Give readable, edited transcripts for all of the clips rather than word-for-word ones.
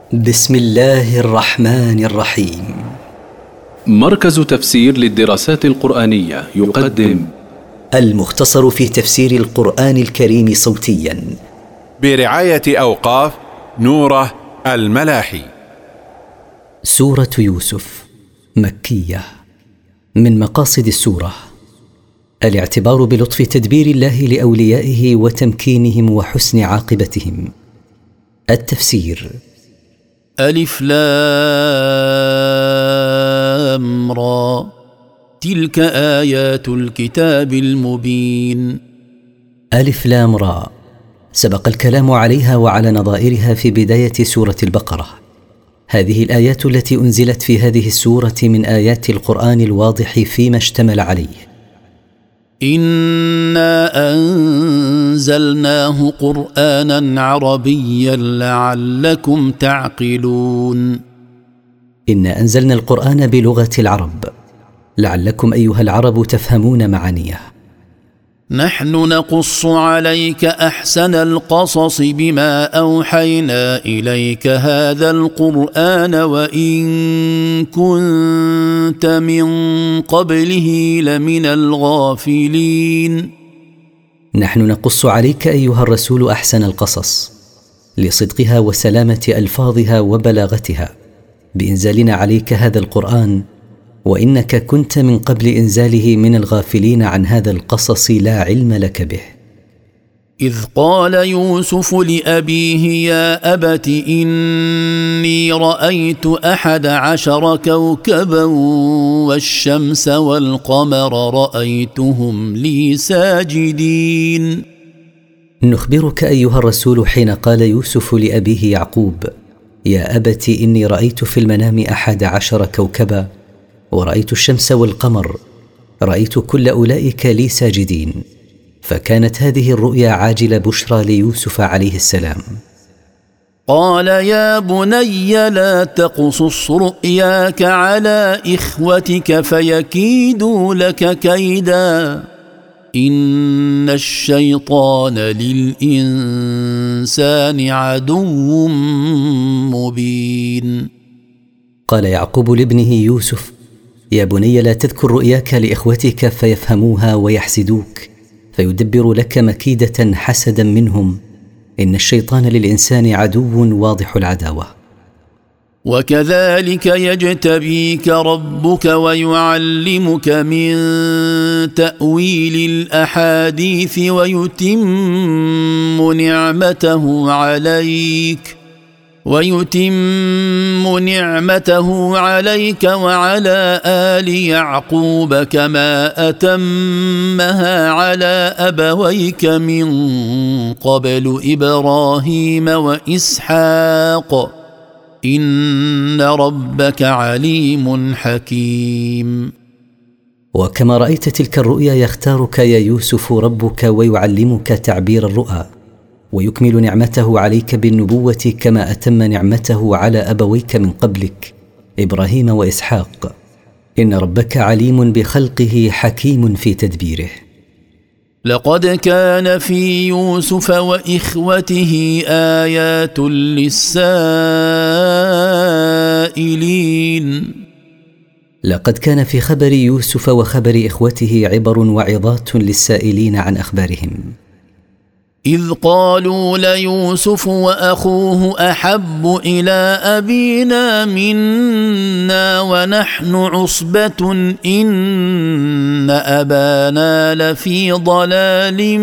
بسم الله الرحمن الرحيم. مركز تفسير للدراسات القرآنية يقدم المختصر في تفسير القرآن الكريم صوتيا برعاية أوقاف نوره الملاحي. سورة يوسف مكية. من مقاصد السورة الاعتبار بلطف تدبير الله لأوليائه وتمكينهم وحسن عاقبتهم. التفسير: ألف لام را، تلك آيات الكتاب المبين. ألف لام را سبق الكلام عليها وعلى نظائرها في بداية سورة البقرة. هذه الآيات التي أنزلت في هذه السورة من آيات القرآن الواضح فيما اشتمل عليه. إنا أنزلناه قرآنا عربيا لعلكم تعقلون. إنا أنزلنا القرآن بلغة العرب لعلكم أيها العرب تفهمون معانيه. نحن نقص عليك أحسن القصص بما أوحينا إليك هذا القرآن وإن كنت من قبله لمن الغافلين. نحن نقص عليك أيها الرسول أحسن القصص لصدقها وسلامة ألفاظها وبلاغتها بإنزالنا عليك هذا القرآن، وإنك كنت من قبل إنزاله من الغافلين عن هذا القصص لا علم لك به. إذ قال يوسف لأبيه يا أبت إني رأيت 11 كوكبا والشمس والقمر رأيتهم لي ساجدين. نخبرك أيها الرسول حين قال يوسف لأبيه يعقوب يا أبت إني رأيت في المنام 11 كوكبا ورأيت الشمس والقمر رأيت كل أولئك لي ساجدين. فكانت هذه الرؤيا عاجل بشرى ليوسف عليه السلام. قال يا بني لا تقصص رؤياك على إخوتك فيكيدوا لك كيدا إن الشيطان للإنسان عدو مبين. قال يعقوب لابنه يوسف يا بني لا تذكر رؤياك لإخوتك فيفهموها ويحسدوك فيدبر لك مكيدة حسدا منهم، إن الشيطان للإنسان عدو واضح العداوة. وكذلك يجتبيك ربك ويعلمك من تأويل الأحاديث ويتم نعمته عليك وعلى آل يعقوب كما أتمها على أبويك من قبل إبراهيم وإسحاق إن ربك عليم حكيم. وكما رأيت تلك الرؤيا يختارك يا يوسف ربك ويعلمك تعبير الرؤى ويكمل نعمته عليك بالنبوة كما أتم نعمته على أبويك من قبلك إبراهيم وإسحاق. إن ربك عليم بخلقه حكيم في تدبيره. لقد كان في يوسف وإخوته آيات للسائلين. لقد كان في خبر يوسف وخبر إخوته عبر وعظات للسائلين عن أخبارهم. إذ قالوا ليوسف وأخوه أحب إلى أبينا منا ونحن عصبة إن أبانا لفي ضلال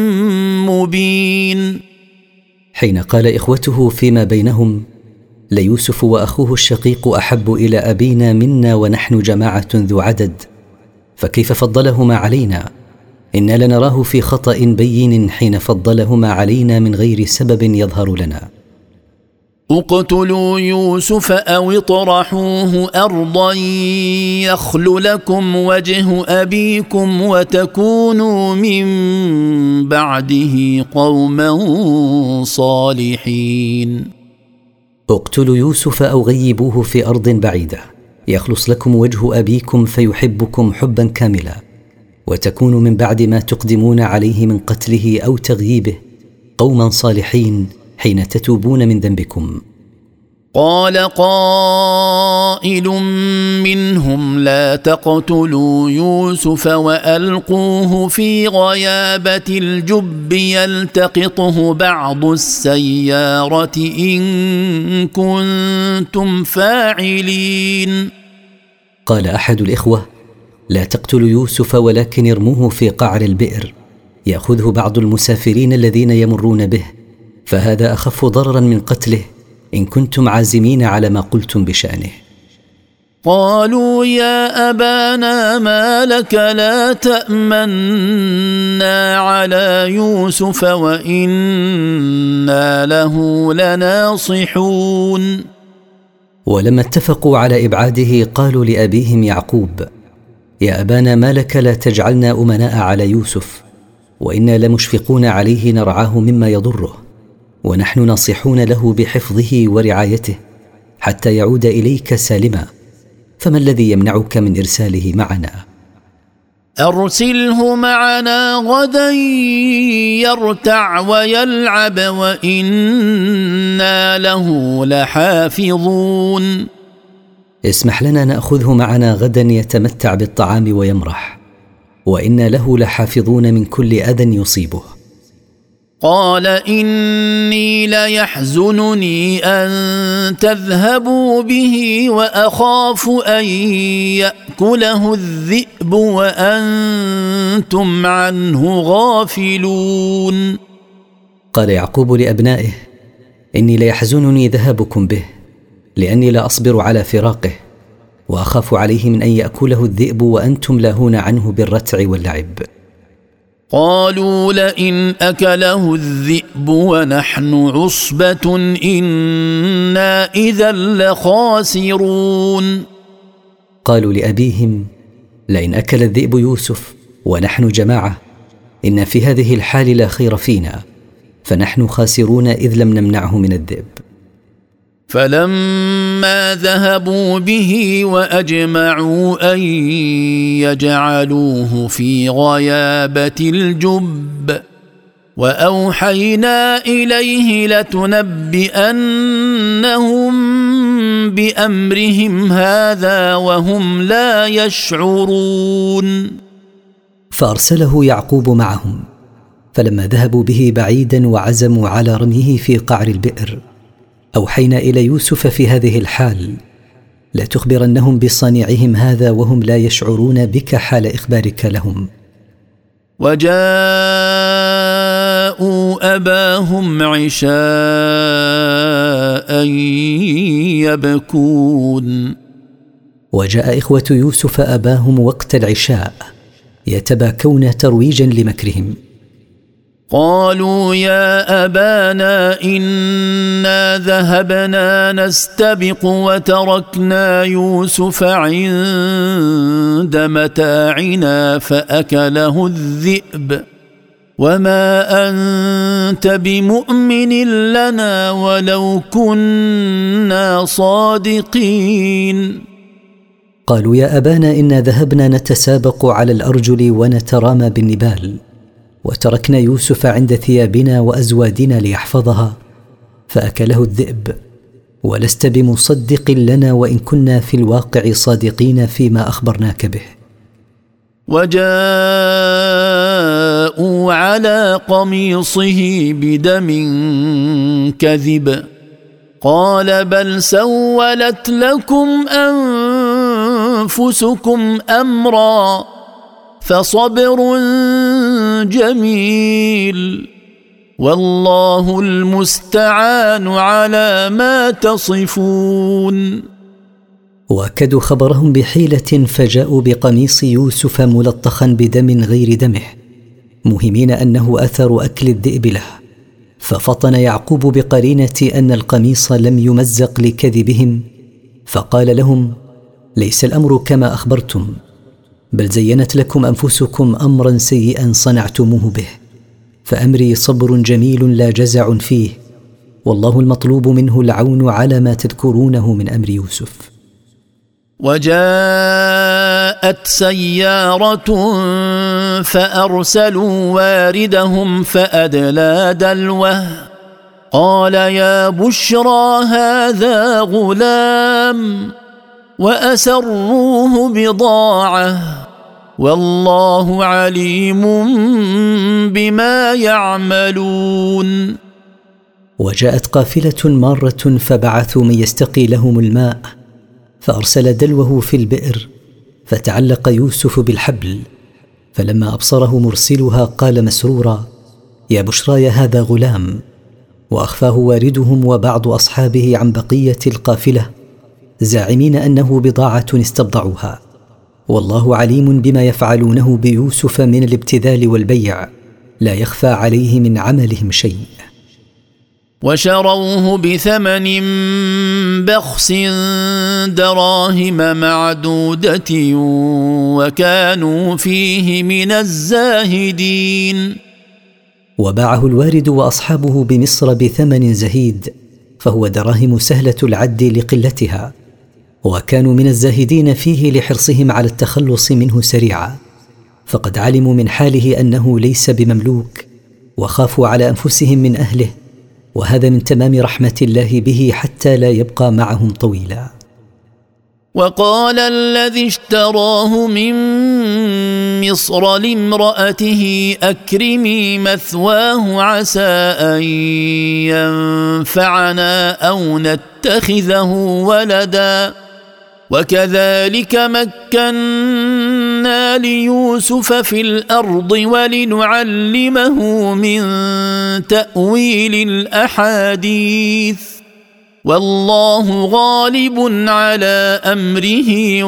مبين. حين قال إخوته فيما بينهم ليوسف وأخوه الشقيق أحب إلى أبينا منا ونحن جماعة ذو عدد، فكيف فضلهما علينا؟ إنا لنراه في خطأ بين حين فضلهما علينا من غير سبب يظهر لنا. اقتلوا يوسف أو اطرحوه أرضا يخل لكم وجه أبيكم وتكونوا من بعده قوما صالحين. اقتلوا يوسف أو غيبوه في أرض بعيدة يخلص لكم وجه أبيكم فيحبكم حبا كاملا، وتكونوا من بعد ما تقدمون عليه من قتله أو تغييبه قوما صالحين حين تتوبون من ذنبكم. قال قائل منهم لا تقتلوا يوسف وألقوه في غيابة الجب يلتقطه بعض السيارة إن كنتم فاعلين. قال أحد الإخوة لا تقتلوا يوسف ولكن ارموه في قعر البئر يأخذه بعض المسافرين الذين يمرون به، فهذا أخف ضررا من قتله إن كنتم عازمين على ما قلتم بشأنه. قالوا يا أبانا ما لك لا تأمنا على يوسف وإنا له لناصحون. ولما اتفقوا على إبعاده قالوا لأبيهم يعقوب يا أبانا ما لك لا تجعلنا أمناء على يوسف وإنا لمشفقون عليه نرعاه مما يضره، ونحن ناصحون له بحفظه ورعايته حتى يعود إليك سالما، فما الذي يمنعك من إرساله معنا؟ أرسله معنا غدا يرتع ويلعب وإنا له لحافظون. اسمح لنا نأخذه معنا غدا يتمتع بالطعام ويمرح، وإنا له لحافظون من كل أذى يصيبه. قال إني ليحزنني أن تذهبوا به وأخاف أن يأكله الذئب وأنتم عنه غافلون. قال يعقوب لأبنائه إني ليحزنني ذهابكم به لأني لا أصبر على فراقه، وأخاف عليه من أن يأكله الذئب وأنتم لاهون عنه بالرتع واللعب. قالوا لئن أكله الذئب ونحن عصبة إنا إذا لخاسرون. قالوا لأبيهم لئن أكل الذئب يوسف ونحن جماعة إن في هذه الحال لا خير فينا، فنحن خاسرون إذ لم نمنعه من الذئب. فلما ذهبوا به وأجمعوا أن يجعلوه في غيابة الجب وأوحينا إليه لتنبئنهم بأمرهم هذا وهم لا يشعرون. فأرسله يعقوب معهم، فلما ذهبوا به بعيدا وعزموا على رميه في قعر البئر أوحينا إلى يوسف في هذه الحال لا تخبرنهم بصنيعهم هذا وهم لا يشعرون بك حال إخبارك لهم. وجاءوا أباهم عشاء يبكون. وجاء إخوة يوسف أباهم وقت العشاء يتباكون ترويجا لمكرهم. قالوا يا أبانا إنا ذهبنا نستبق وتركنا يوسف عند متاعنا فأكله الذئب وما أنت بمؤمن لنا ولو كنا صادقين. قالوا يا أبانا إنا ذهبنا نتسابق على الأرجل ونترامى بالنبال وتركنا يوسف عند ثيابنا وأزوادنا ليحفظها فأكله الذئب ولست بمصدق لنا وإن كنا في الواقع صادقين فيما أخبرناك به. وجاءوا على قميصه بدم كذب قال بل سولت لكم أنفسكم أمرا فصبر جميل والله المستعان على ما تصفون. وأكدوا خبرهم بحيلة فجاءوا بقميص يوسف ملطخا بدم غير دمه مهمين أنه أثر أكل الذئب له، ففطن يعقوب بقرينة أن القميص لم يمزق لكذبهم فقال لهم ليس الأمر كما أخبرتم بل زينت لكم أنفسكم أمرا سيئا صنعتموه به، فأمري صبر جميل لا جزع فيه والله المطلوب منه العون على ما تذكرونه من أمر يوسف. وجاءت سيارة فأرسلوا واردهم فأدلى دلوه قال يا بشرى هذا غلام وأسروه بضاعة والله عليم بما يعملون. وجاءت قافلة مارة فبعثوا من يستقي لهم الماء، فأرسل دلوه في البئر فتعلق يوسف بالحبل، فلما أبصره مرسلها قال مسرورا يا بشراي هذا غلام، وأخفاه واردهم وبعض أصحابه عن بقية القافلة زاعمين أنه بضاعة استبضعوها، والله عليم بما يفعلونه بيوسف من الابتذال والبيع، لا يخفى عليه من عملهم شيء. وشروه بثمن بخس دراهم معدودة وكانوا فيه من الزاهدين. وباعه الوارد وأصحابه بمصر بثمن زهيد، فهو دراهم سهلة العد لقلتها، وكانوا من الزاهدين فيه لحرصهم على التخلص منه سريعا، فقد علموا من حاله أنه ليس بمملوك، وخافوا على أنفسهم من أهله، وهذا من تمام رحمة الله به حتى لا يبقى معهم طويلا. وقال الذي اشتراه من مصر لامرأته أكرمي مثواه عسى أن ينفعنا أو نتخذه ولدا وكذلك مكنا ليوسف في الأرض ولنعلمه من تأويل الأحاديث والله غالب على أمره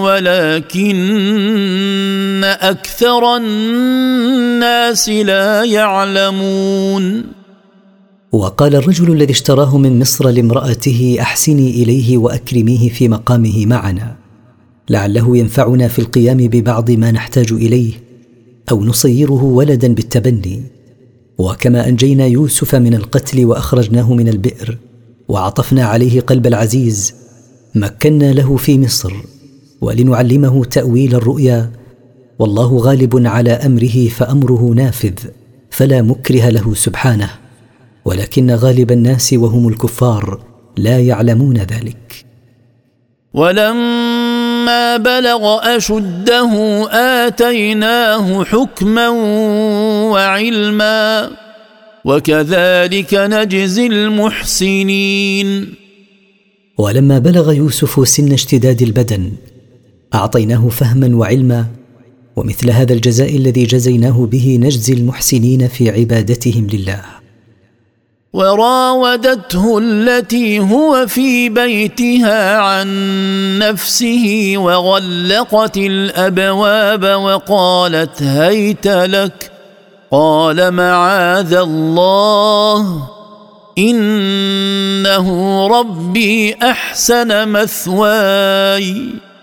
ولكن أكثر الناس لا يعلمون. وقال الرجل الذي اشتراه من مصر لامرأته أحسني إليه وأكرميه في مقامه معنا لعله ينفعنا في القيام ببعض ما نحتاج إليه أو نصيره ولدا بالتبني، وكما أنجينا يوسف من القتل وأخرجناه من البئر وعطفنا عليه قلب العزيز مكنا له في مصر ولنعلمه تأويل الرؤيا، والله غالب على أمره فأمره نافذ فلا مكره له سبحانه، ولكن غالب الناس وهم الكفار لا يعلمون ذلك. ولما بلغ أشده آتيناه حكما وعلما وكذلك نجزي المحسنين. ولما بلغ يوسف سن اشتداد البدن أعطيناه فهما وعلما، ومثل هذا الجزاء الذي جزيناه به نجزي المحسنين في عبادتهم لله. وراودته التي هو في بيتها عن نفسه وغلقت الأبواب وقالت هيت لك قال معاذ الله إنه ربي أحسن مثواي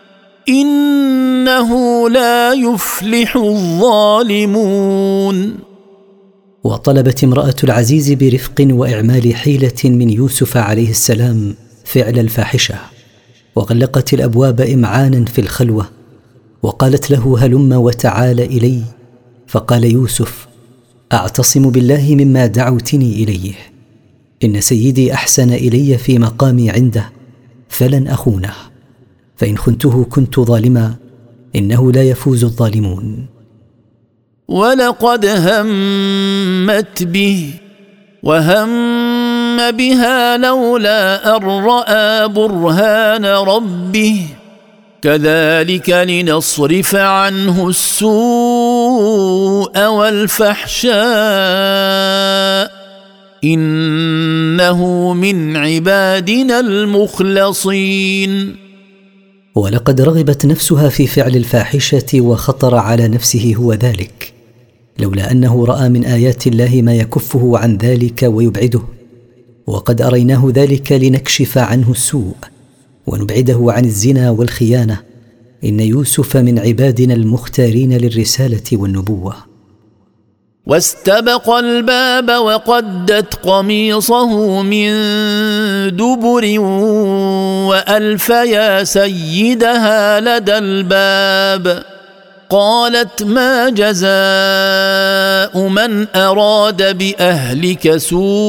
إنه لا يفلح الظالمون. وطلبت امرأة العزيز برفق وإعمال حيلة من يوسف عليه السلام فعل الفاحشة، وغلقت الأبواب إمعانا في الخلوة، وقالت له هلم وتعال إلي، فقال يوسف أعتصم بالله مما دعوتني إليه، إن سيدي أحسن إلي في مقامي عنده فلن أخونه، فإن خنته كنت ظالما إنه لا يفوز الظالمون. ولقد همت به وهم بها لولا أن رأى برهان ربه كذلك لنصرف عنه السوء والفحشاء إنه من عبادنا المخلصين. ولقد رغبت نفسها في فعل الفاحشة وخطر على نفسه هو ذلك، لولا أنه رأى من آيات الله ما يكفه عن ذلك ويبعده، وقد أريناه ذلك لنكشف عنه السوء ونبعده عن الزنا والخيانة، إن يوسف من عبادنا المختارين للرسالة والنبوة. واستبق الباب وقدت قميصه من دبر وألف يا سيدها لدى الباب قالت ما جزاء من أراد بأهلك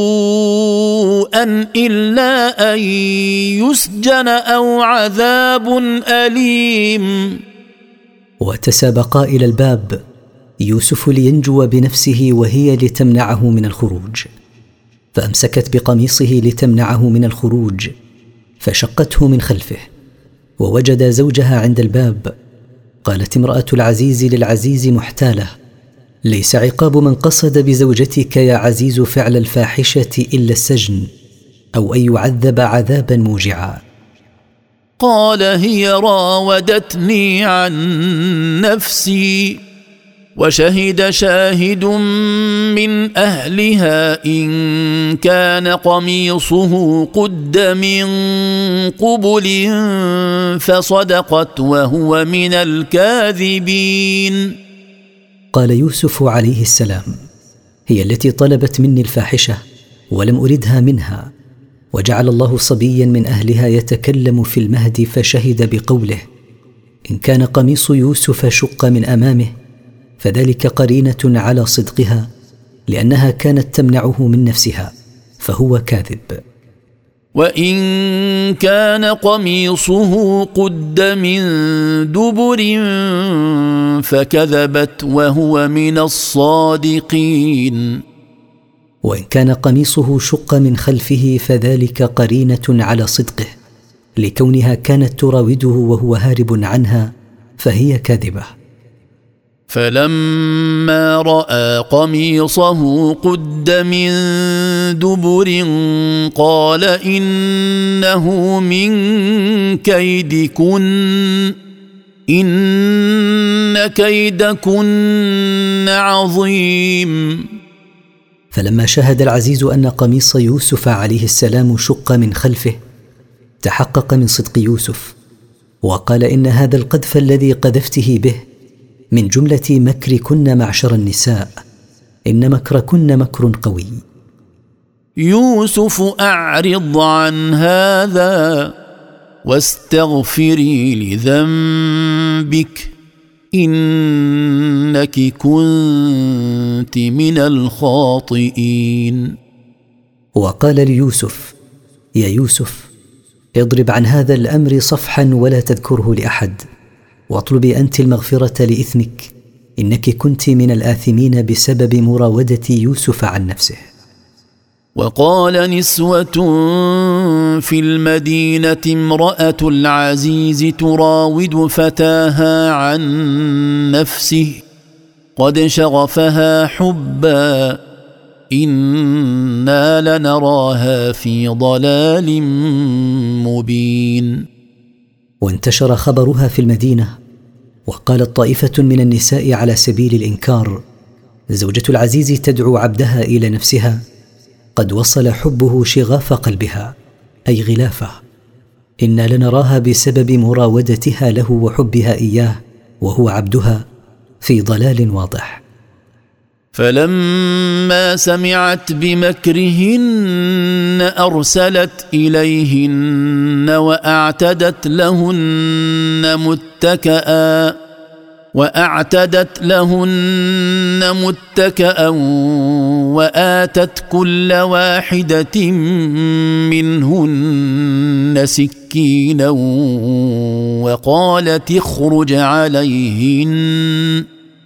سوءا إلا أن يسجن أو عذاب أليم. وتسابقا إلى الباب، يوسف لينجو بنفسه وهي لتمنعه من الخروج، فأمسكت بقميصه لتمنعه من الخروج فشقته من خلفه، ووجد زوجها عند الباب. قالت امرأة العزيز للعزيز محتالة: ليس عقاب من قصد بزوجتك يا عزيز فعل الفاحشة إلا السجن، أو أن يعذب عذابا موجعا. قال هي راودتني عن نفسي، وشهد شاهد من أهلها إن كان قميصه قد من قبل فصدقت وهو من الكاذبين. قال يوسف عليه السلام: هي التي طلبت مني الفاحشة ولم أردها منها، وجعل الله صبيا من أهلها يتكلم في المهد فشهد بقوله: إن كان قميص يوسف شق من أمامه فذلك قرينة على صدقها، لأنها كانت تمنعه من نفسها، فهو كاذب. وإن كان قميصه قد من دبر فكذبت وهو من الصادقين. وإن كان قميصه شق من خلفه فذلك قرينة على صدقه، لكونها كانت تراوده وهو هارب عنها، فهي كاذبة. فلما رأى قميصه قد من دبر قال إنه من كيدكن إن كيدكن عظيم. فلما شاهد العزيز أن قميص يوسف عليه السلام شق من خلفه تحقق من صدق يوسف، وقال: إن هذا القذف الذي قذفته به من جملة مكركن معشر النساء، إن مكركن مكر قوي. يوسف أعرض عن هذا واستغفري لذنبك إنك كنت من الخاطئين. وقال ليوسف: يا يوسف، اضرب عن هذا الأمر صفحا ولا تذكره لأحد، واطلبي أنت المغفرة لإثمك، إنك كنت من الآثمين بسبب مراودة يوسف عن نفسه. وقال نسوة في المدينة امرأة العزيز تراود فتاها عن نفسه قد شغفها حبا إنا لنراها في ضلال مبين. وانتشر خبرها في المدينة، وقالت طائفة من النساء على سبيل الإنكار: زوجة العزيز تدعو عبدها إلى نفسها، قد وصل حبه شغاف قلبها أي غلافه، إنا لنراها بسبب مراودتها له وحبها إياه وهو عبدها في ضلال واضح. فلما سمعت بمكرهن أرسلت إليهن وأعتدت لهن متكأ وآتت كل واحدة منهن سكينا وقالت اخرج عليهن،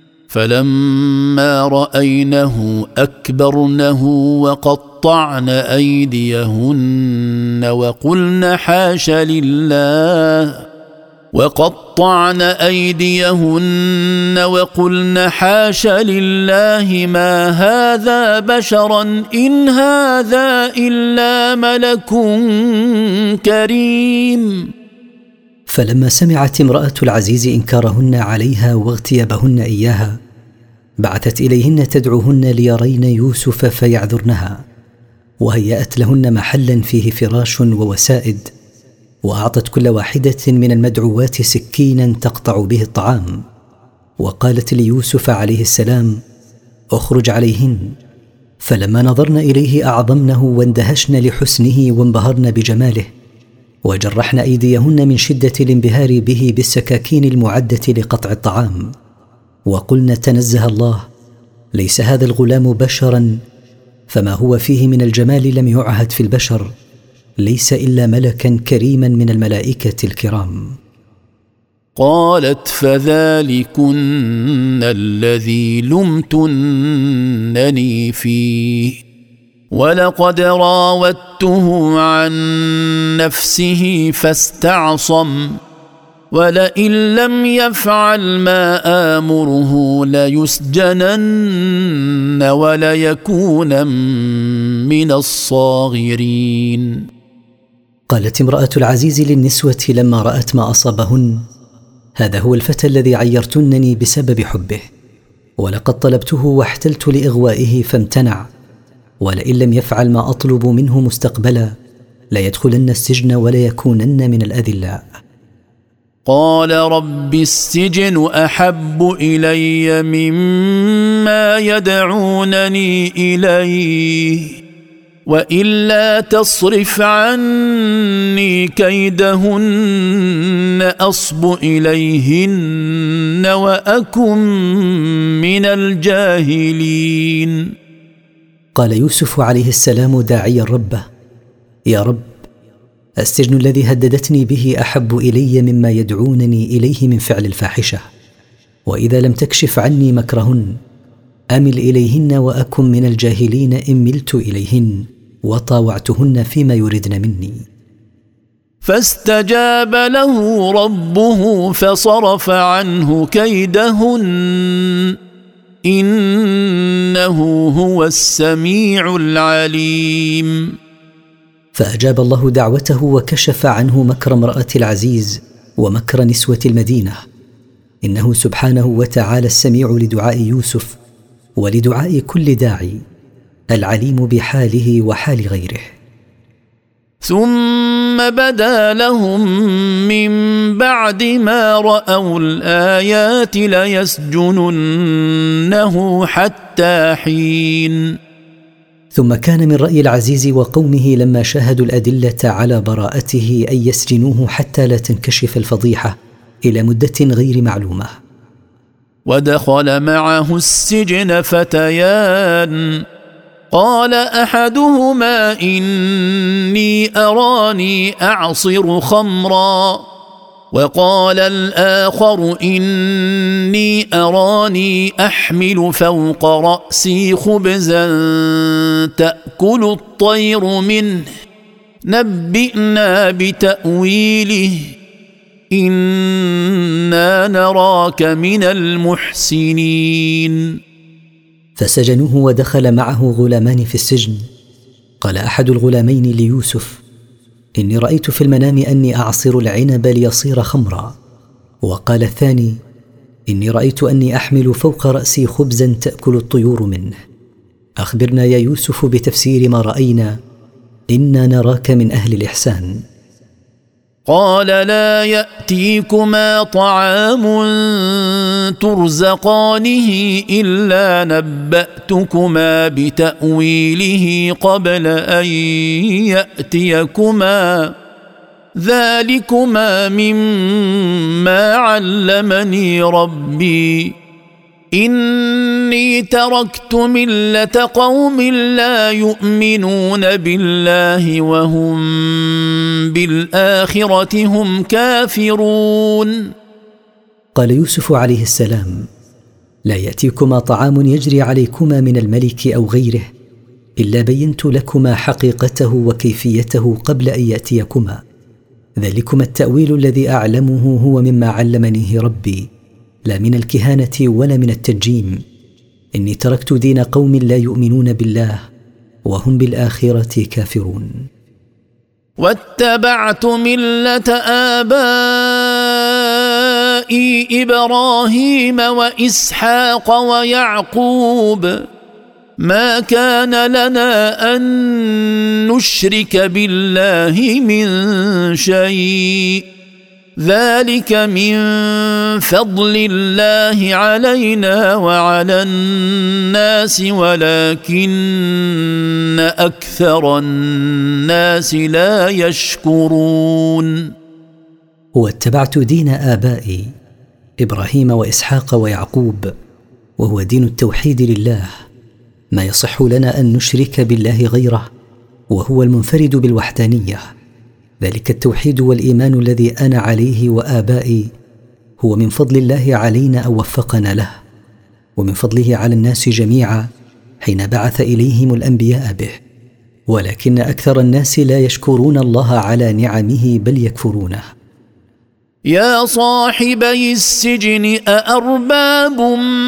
فلما رأينه أكبرنه وقطعن أيديهن وقلن حاش لله ما هذا بشرا إن هذا إلا ملك كريم. فلما سمعت امرأة العزيز إنكارهن عليها واغتيابهن إياها، بعثت إليهن تدعوهن ليرين يوسف فيعذرنها، وهيأت لهن محلا فيه فراش ووسائد، وأعطت كل واحدة من المدعوات سكينا تقطع به الطعام، وقالت ليوسف عليه السلام: اخرج عليهن. فلما نظرن إليه أعظمنه واندهشن لحسنه وانبهرن بجماله، وجرحن أيديهن من شدة الانبهار به بالسكاكين المعدة لقطع الطعام، وقلنا تنزه الله، ليس هذا الغلام بشرا، فما هو فيه من الجمال لم يعهد في البشر، ليس إلا ملكا كريما من الملائكة الكرام. قالت فذلكن الذي لمتنني فيه ولقد راودته عن نفسه فاستعصم ولئن لم يفعل ما آمره ليسجنن وليكون من الصاغرين. قالت امرأة العزيز للنسوة لما رأت ما أصابهن: هذا هو الفتى الذي عيرتنني بسبب حبه، ولقد طلبته واحتلت لإغوائه فامتنع، ولئن لم يفعل ما أطلب منه مستقبلا ليدخلن السجن وليكونن من الأذلاء. قال رب السجن أحب إلي مما يدعونني إليه وإلا تصرف عني كيدهن أصب إليهن وأكن من الجاهلين. قال يوسف عليه السلام داعيا ربه: يا رب، السجن الذي هددتني به أحب إلي مما يدعونني إليه من فعل الفاحشة، وإذا لم تكشف عني مكرهن أمل إليهن وأكن من الجاهلين إن ملت إليهن وطاوعتهن فيما يردن مني. فاستجاب له ربه فصرف عنه كيدهن إنه هو السميع العليم. فأجاب الله دعوته وكشف عنه مكر امرأة العزيز ومكر نسوة المدينة، إنه سبحانه وتعالى السميع لدعاء يوسف ولدعاء كل داعي، العليم بحاله وحال غيره. ثم بدا لهم من بعد ما رأوا الآيات ليسجننه حتى حين. ثم كان من رأي العزيز وقومه لما شاهدوا الأدلة على براءته أن يسجنوه حتى لا تنكشف الفضيحة إلى مدة غير معلومة. ودخل معه السجن فتيان قال أحدهما إني أراني أعصر خمرا وقال الآخر إني أراني أحمل فوق رأسي خبزا تأكل الطير منه نبئنا بتأويله إنا نراك من المحسنين. فسجنوه ودخل معه غلامان في السجن. قال أحد الغلامين ليوسف: إني رأيت في المنام أني أعصر العنب ليصير خمرا. وقال الثاني: إني رأيت أني أحمل فوق رأسي خبزا تأكل الطيور منه. أخبرنا يا يوسف بتفسير ما رأينا، إنا نراك من أهل الإحسان. قال لا يأتيكما طعام ترزقانه إلا نبأتكما بتأويله قبل أن يأتيكما ذلكما مما علمني ربي إني تركت ملة قوم لا يؤمنون بالله وهم بالآخرة هم كافرون. قال يوسف عليه السلام: لا يأتيكما طعام يجري عليكما من الملك أو غيره إلا بينت لكما حقيقته وكيفيته قبل أن يأتيكما، ذلكما التأويل الذي أعلمه هو مما علمنيه ربي، لا من الكهانة ولا من التنجيم. إني تركت دين قوم لا يؤمنون بالله وهم بالآخرة كافرون. واتبعت ملة آبائي إبراهيم وإسحاق ويعقوب ما كان لنا أن نشرك بالله من شيء ذلك من فضل الله علينا وعلى الناس ولكن أكثر الناس لا يشكرون. واتبعت دين آبائي إبراهيم وإسحاق ويعقوب، وهو دين التوحيد لله، ما يصح لنا أن نشرك بالله غيره، وهو المنفرد بالوحدانية. ذلك التوحيد والإيمان الذي أنا عليه وآبائي هو من فضل الله علينا أو وفقنا له، ومن فضله على الناس جميعا حين بعث إليهم الأنبياء به، ولكن أكثر الناس لا يشكرون الله على نعمه بل يكفرونه. يا صاحبي السجن أأرباب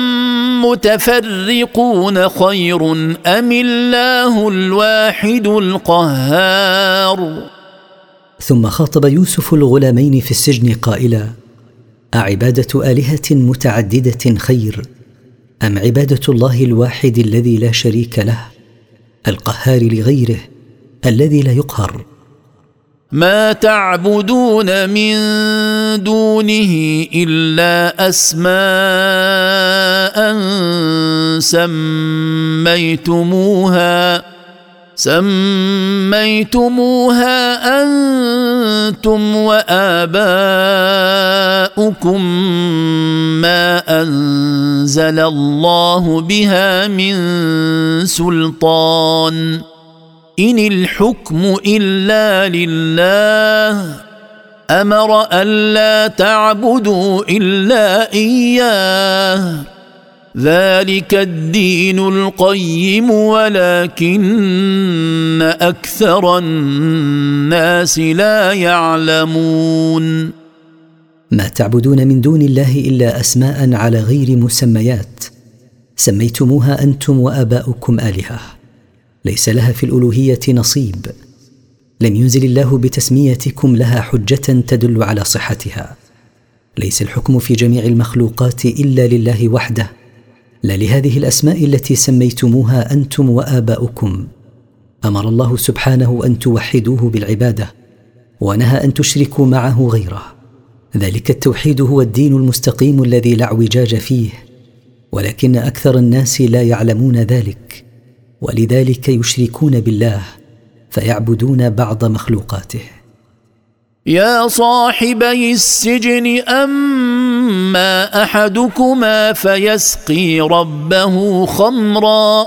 متفرقون خير أم الله الواحد القهار؟ ثم خاطب يوسف الغلامين في السجن قائلا: أعبادة آلهة متعددة خير أم عبادة الله الواحد الذي لا شريك له القهار لغيره الذي لا يقهر؟ ما تعبدون من دونه إلا أسماء سميتموها أنتم وآباؤكم ما أنزل الله بها من سلطان إن الحكم إلا لله أمر ألا تعبدوا إلا إياه ذلك الدين القيم ولكن أكثر الناس لا يعلمون. ما تعبدون من دون الله إلا أسماء على غير مسميات سميتموها أنتم وآباؤكم آلهة، ليس لها في الألوهية نصيب، لم ينزل الله بتسميتكم لها حجة تدل على صحتها. ليس الحكم في جميع المخلوقات إلا لله وحده، لا لهذه الأسماء التي سميتموها أنتم وآباؤكم. أمر الله سبحانه أن توحدوه بالعبادة، ونهى أن تشركوا معه غيره. ذلك التوحيد هو الدين المستقيم الذي لا اعوجاج فيه، ولكن أكثر الناس لا يعلمون ذلك، ولذلك يشركون بالله فيعبدون بعض مخلوقاته. يا صاحبي السجن أما أحدكما فيسقي ربه خمرا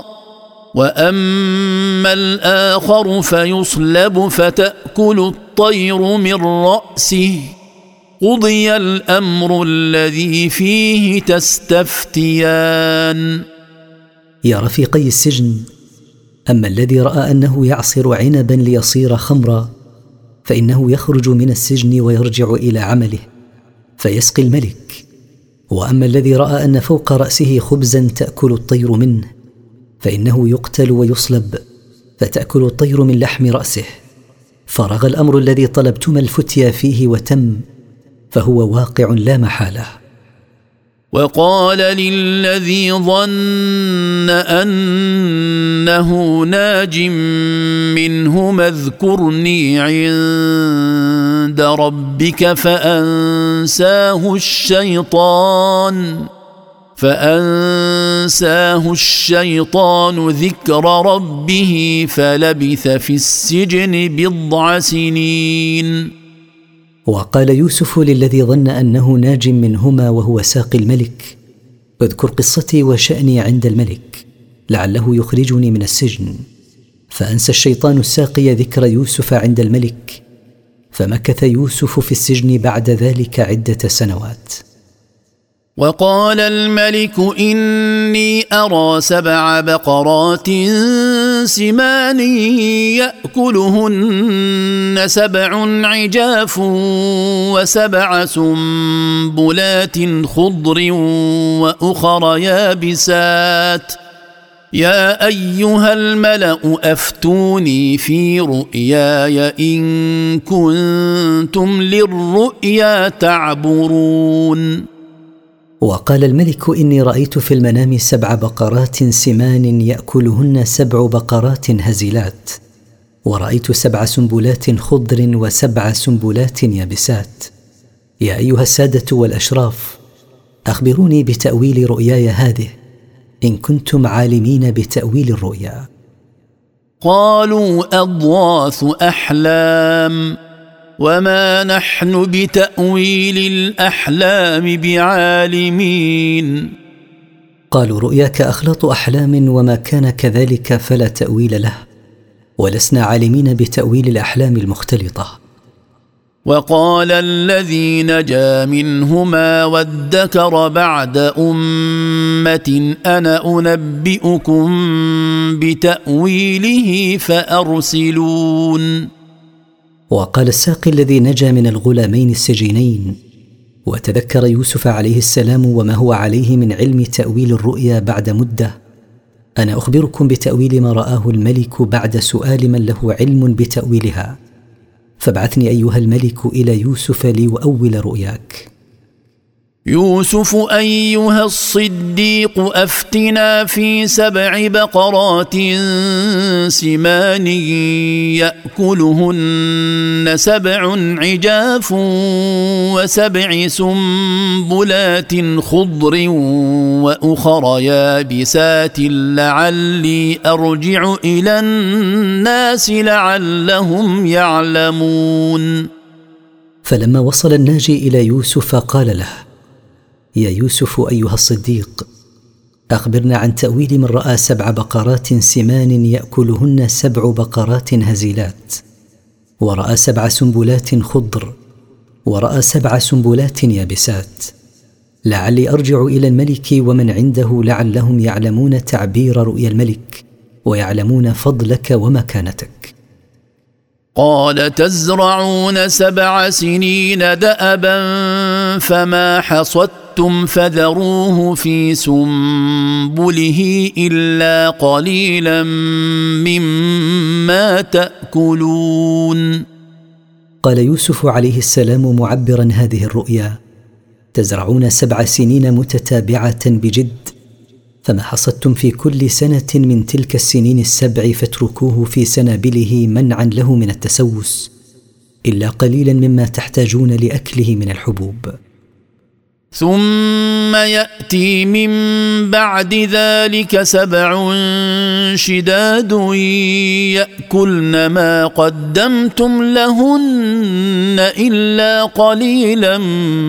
وأما الآخر فيصلب فتأكل الطير من رأسه قضي الأمر الذي فيه تستفتيان. يا رفيقي السجن، أما الذي رأى أنه يعصر عنبا ليصير خمرا فإنه يخرج من السجن ويرجع إلى عمله فيسقي الملك، وأما الذي رأى أن فوق رأسه خبزا تأكل الطير منه فإنه يقتل ويصلب فتأكل الطير من لحم رأسه. فرغ الأمر الذي طلبتما الفتيا فيه وتم، فهو واقع لا محالة. وقال للذي ظن أنه ناج منهما اذكرني عند ربك فأنساه الشيطان ذكر ربه فلبث في السجن 9 سنين. وقال يوسف للذي ظن أنه ناج منهما وهو ساقي الملك: اذكر قصتي وشأني عند الملك لعله يخرجني من السجن. فأنسى الشيطان الساقي ذكر يوسف عند الملك، فمكث يوسف في السجن بعد ذلك 10 سنوات. وقال الملك إني أرى 7 بقرات سمان يأكلهن 7 عجاف و7 سنبلات خضر وأخر يابسات يا أيها الملأ أفتوني في رؤياي إن كنتم للرؤيا تعبرون. وقال الملك إني رأيت في المنام 7 بقرات سمان يأكلهن 7 بقرات هزيلات، ورأيت 7 سنبلات خضر و7 سنبلات يابسات. يا أيها السادة والأشراف، أخبروني بتأويل رؤياي هذه إن كنتم عالمين بتأويل الرؤيا. قالوا أضغاث أحلام وما نحن بتأويل الأحلام بعالمين. قالوا رؤياك أخلاط أحلام، وما كان كذلك فلا تأويل له، ولسنا عالمين بتأويل الأحلام المختلطة. وقال الذي نجا منهما وادكر بعد أمة أنا أنبئكم بتأويله فأرسلون. وقال الساقي الذي نجا من الغلامين السجينين وتذكر يوسف عليه السلام وما هو عليه من علم تأويل الرؤيا بعد مدة: أنا أخبركم بتأويل ما رآه الملك بعد سؤال من له علم بتأويلها، فابعثني أيها الملك إلى يوسف ليؤول رؤياك. يوسف أيها الصديق أفتنا في 7 بقرات سمان يأكلهن 7 عجاف و7 سنبلات خضر وأخر يابسات لعلي أرجع إلى الناس لعلهم يعلمون. فلما وصل الناجي إلى يوسف قال له: يا يوسف أيها الصديق، أخبرنا عن تأويل من رأى 7 بقرات سمان يأكلهن 7 بقرات هزيلات، ورأى 7 سنبلات خضر، ورأى 7 سنبلات يابسات، لعلي أرجع إلى الملك ومن عنده لعلهم يعلمون تعبير رؤيا الملك ويعلمون فضلك ومكانتك. قال تزرعون 7 سنين دأبا فما حصدتم فذروه في سنبله إلا قليلا مما تأكلون. قال يوسف عليه السلام معبرا هذه الرؤيا: تزرعون 7 سنين متتابعة بجد، فما حصدتم في كل سنة من تلك السنين 7 فاتركوه في سنابله منعا له من التسوس، إلا قليلا مما تحتاجون لأكله من الحبوب. ثم يأتي من بعد ذلك 7 شداد يأكلن ما قدمتم لهن إلا قليلا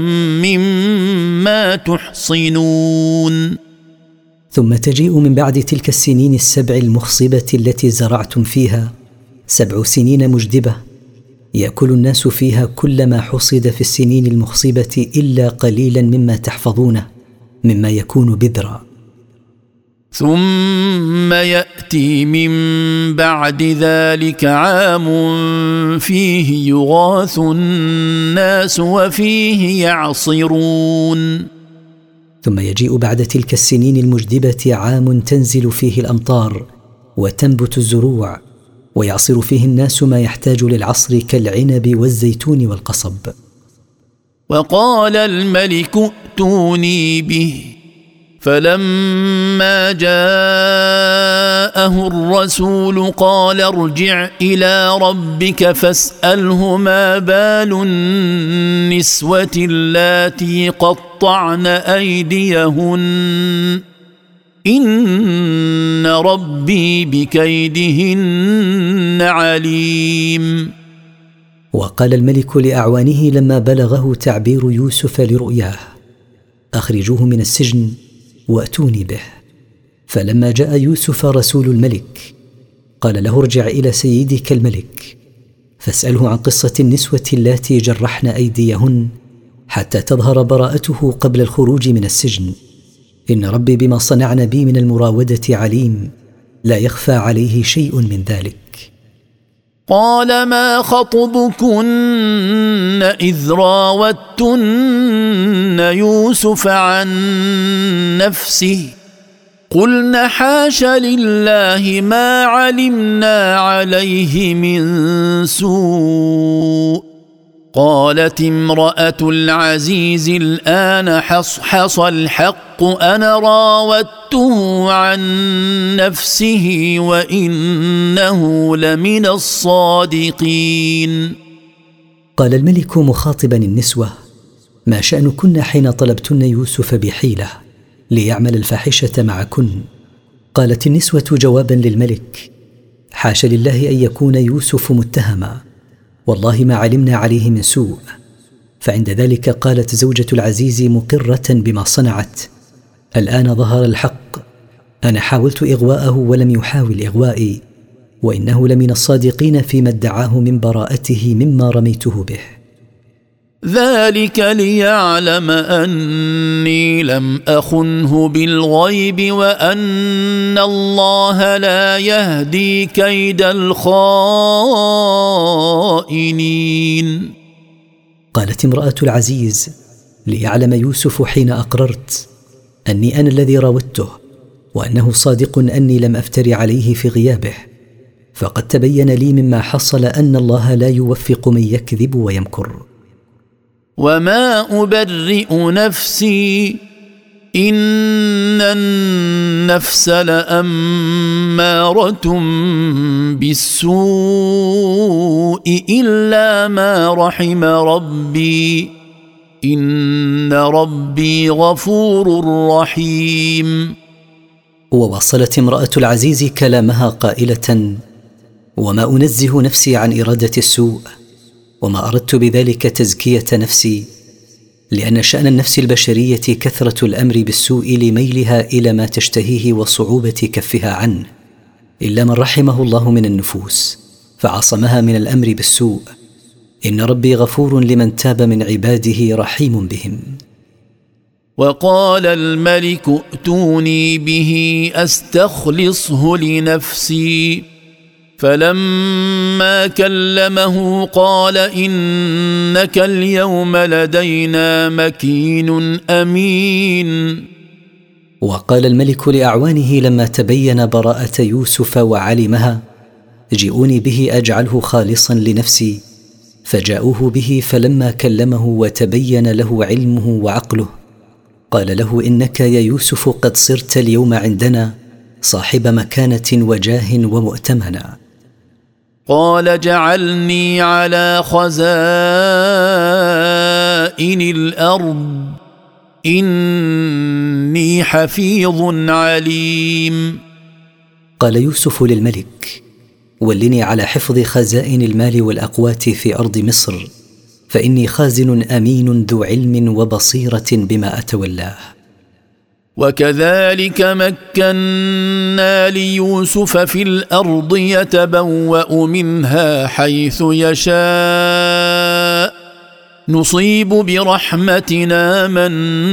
مما تحصنون. ثم تجيء من بعد تلك السنين 7 المخصبة التي زرعتم فيها 7 سنين مجدبة، يأكل الناس فيها كل ما حصد في السنين المخصبة إلا قليلا مما تحفظونه مما يكون بذرا. ثم يأتي من بعد ذلك عام فيه يغاث الناس وفيه يعصرون. ثم يجيء بعد تلك السنين المجدبة عام تنزل فيه الأمطار وتنبت الزروع ويعصر فيه الناس ما يحتاج للعصر كالعنب والزيتون والقصب. وقال الملك ائتوني به، فلما جاءه الرسول قال ارجع إلى ربك فاسأله ما بال النسوة اللاتي قطعن أيديهن إن ربي بكيدهن عليم. وقال الملك لأعوانه لما بلغه تعبير يوسف لرؤياه: أخرجوه من السجن وأتوني به. فلما جاء يوسف رسول الملك قال له: ارجع إلى سيدك الملك فاسأله عن قصة النسوة اللاتي جرحن أيديهن حتى تظهر براءته قبل الخروج من السجن، إن ربي بما صنعن بي من المراودة عليم، لا يخفى عليه شيء من ذلك. قال ما خطبكن إذ راوتن يوسف عن نفسه قلن حاش لله ما علمنا عليه من سوء. قالت امرأة العزيز الآن حصحص الحق أنا راودته عن نفسه وإنه لمن الصادقين. قال الملك مخاطبا النسوة: ما شأنكن حين طلبتن يوسف بحيلة ليعمل الفاحشة معكن؟ قالت النسوة جوابا للملك: حاش لله أن يكون يوسف متهما، والله ما علمنا عليه من سوء. فعند ذلك قالت زوجة العزيز مقرة بما صنعت: الآن ظهر الحق، أنا حاولت إغواءه ولم يحاول إغوائي، وإنه لمن الصادقين فيما ادعاه من براءته مما رميته به. ذلك ليعلم أني لم أخنه بالغيب وأن الله لا يهدي كيد الخائنين. قالت امرأة العزيز: ليعلم يوسف حين أقررت أني أنا الذي راودته، وأنه صادق أني لم أفتر عليه في غيابه، فقد تبين لي مما حصل أن الله لا يوفق من يكذب ويمكر. وما أبرئ نفسي إن النفس لأمارة بالسوء إلا ما رحم ربي إن ربي غفور رحيم. وواصلت امرأة العزيز كلامها قائلة: وما أنزه نفسي عن إرادة السوء، وما أردت بذلك تزكية نفسي، لأن شأن النفس البشرية كثرة الأمر بالسوء لميلها إلى ما تشتهيه وصعوبة كفها عنه، إلا من رحمه الله من النفوس فعصمها من الأمر بالسوء. إن ربي غفور لمن تاب من عباده رحيم بهم. وقال الملك ائتوني به أستخلصه لنفسي، فلما كلمه قال إنك اليوم لدينا مكين أمين. وقال الملك لأعوانه لما تبين براءة يوسف وعلمها: جئوني به أجعله خالصا لنفسي. فجاءوه به فلما كلمه وتبين له علمه وعقله قال له: إنك يا يوسف قد صرت اليوم عندنا صاحب مكانة وجاه ومؤتمنا. قال: جعلني على خزائن الأرض إني حفيظ عليم. قال يوسف للملك: ولني على حفظ خزائن المال والأقوات في أرض مصر، فإني خازن أمين ذو علم وبصيرة بما أتولاه. وكذلك مكنا ليوسف في الأرض يتبوأ منها حيث يشاء نصيب برحمتنا من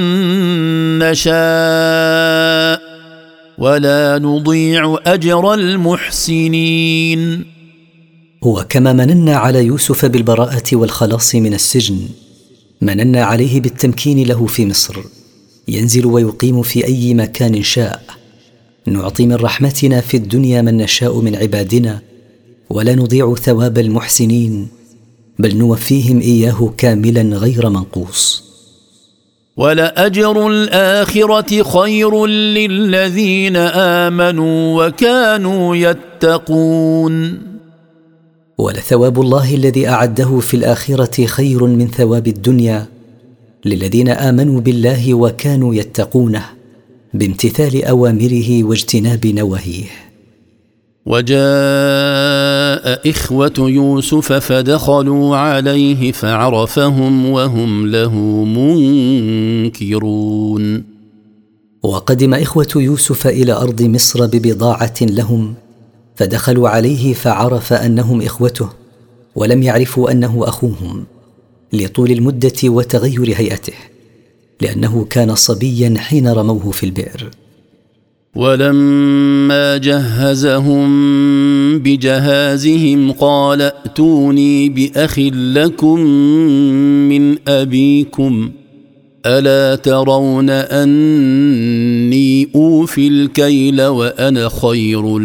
نشاء ولا نضيع أجر المحسنين. وكما مننا على يوسف بالبراءة والخلاص من السجن، مننا عليه بالتمكين له في مصر، ينزل ويقيم في أي مكان شاء. نعطي من رحمتنا في الدنيا من نشاء من عبادنا، ولا نضيع ثواب المحسنين، بل نوفيهم إياه كاملا غير منقوص. ولأجر الآخرة خير للذين آمنوا وكانوا يتقون. ولثواب الله الذي أعده في الآخرة خير من ثواب الدنيا للذين آمنوا بالله وكانوا يتقونه بامتثال أوامره واجتناب نواهيه. وجاء إخوة يوسف فدخلوا عليه فعرفهم وهم له منكرون. وقدم إخوة يوسف إلى أرض مصر ببضاعة لهم، فدخلوا عليه فعرف أنهم إخوته، ولم يعرفوا أنه أخوهم لطول المدة وتغير هيئته، لأنه كان صبيا حين رموه في البئر. ولما جهزهم بجهازهم قال ائتوني بأخ لكم من أبيكم ألا ترون أني أوفي الكيل وأنا خير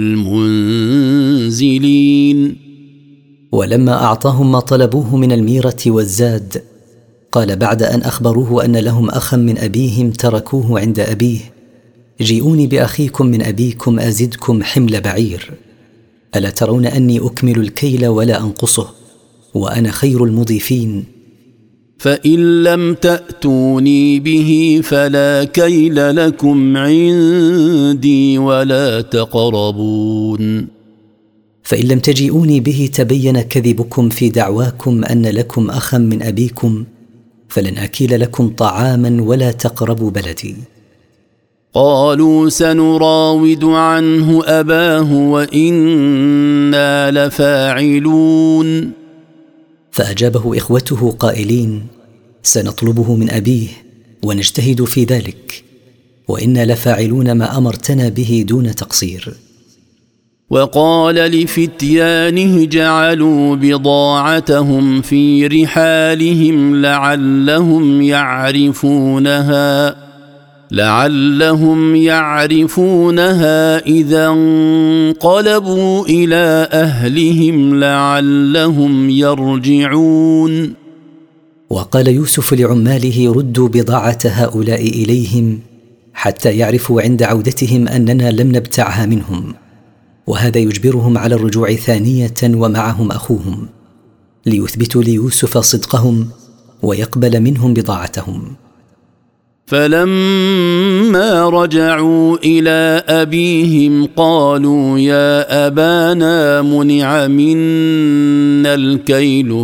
المنزلين. ولما أعطاهم ما طلبوه من الميرة والزاد قال بعد أن أخبروه أن لهم أخا من أبيهم تركوه عند أبيه: جيئوني بأخيكم من أبيكم أزدكم حمل بعير. ألا ترون أني أكمل الكيل ولا أنقصه وأنا خير المضيفين؟ فإن لم تأتوني به فلا كيل لكم عندي ولا تقربون. فإن لم تجيئوني به تبين كذبكم في دعواكم أن لكم أخا من أبيكم، فلن أكيل لكم طعاما ولا تقربوا بلدي. قالوا سنراود عنه أباه وإنا لفاعلون. فأجابه إخوته قائلين: سنطلبه من أبيه ونجتهد في ذلك، وإنا لفاعلون ما أمرتنا به دون تقصير. وقال لفتيانه جعلوا بضاعتهم في رحالهم لعلهم يعرفونها إذا انقلبوا إلى أهلهم لعلهم يرجعون. وقال يوسف لعماله: ردوا بضاعة هؤلاء إليهم حتى يعرفوا عند عودتهم أننا لم نبتعها منهم، وهذا يجبرهم على الرجوع ثانية ومعهم أخوهم، ليثبتوا ليوسف صدقهم ويقبل منهم بضاعتهم. فلما رجعوا إلى أبيهم قالوا يا أبانا منع منا الكيل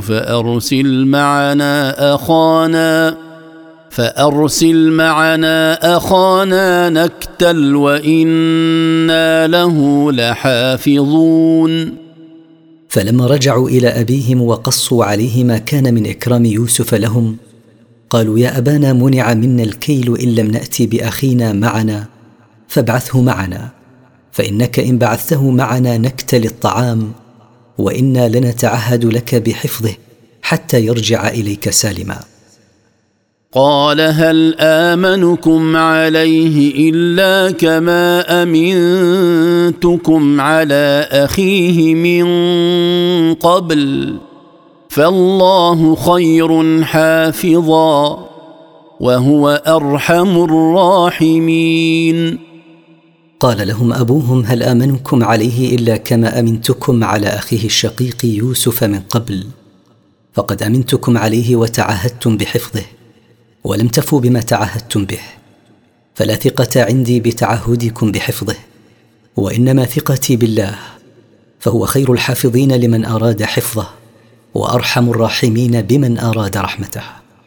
فأرسل معنا أخانا نكتل وإنا له لحافظون. فلما رجعوا إلى أبيهم وقصوا عليه ما كان من إكرام يوسف لهم، قالوا يا أبانا منع منا الكيل إن لم نأتي بأخينا معنا، فابعثه معنا، فإنك إن بعثته معنا نكتل الطعام، وإنا لنتعهد لك بحفظه حتى يرجع إليك سالما. قال هل آمنكم عليه إلا كما أمنتكم على أخيه من قبل، فالله خير حافظا وهو أرحم الراحمين. قال لهم أبوهم هل آمنكم عليه إلا كما أمنتكم على أخيه الشقيق يوسف من قبل، فقد أمنتكم عليه وتعهدتم بحفظه، ولم تفوا بما تعهدتم به، فلا ثقة عندي بتعهدكم بحفظه، وإنما ثقتي بالله، فهو خير الحافظين لمن أراد حفظه، وأرحم الراحمين بمن أراد رحمته.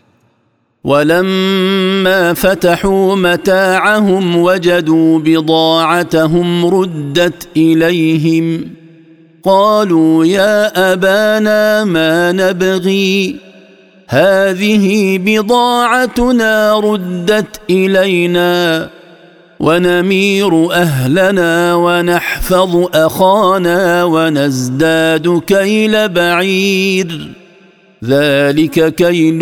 ولما فتحوا متاعهم وجدوا بضاعتهم ردت إليهم قالوا يا أبانا ما نبغي، هذه بضاعتنا ردت إلينا ونمير أهلنا ونحفظ أخانا ونزداد كيل بعير، ذلك كيل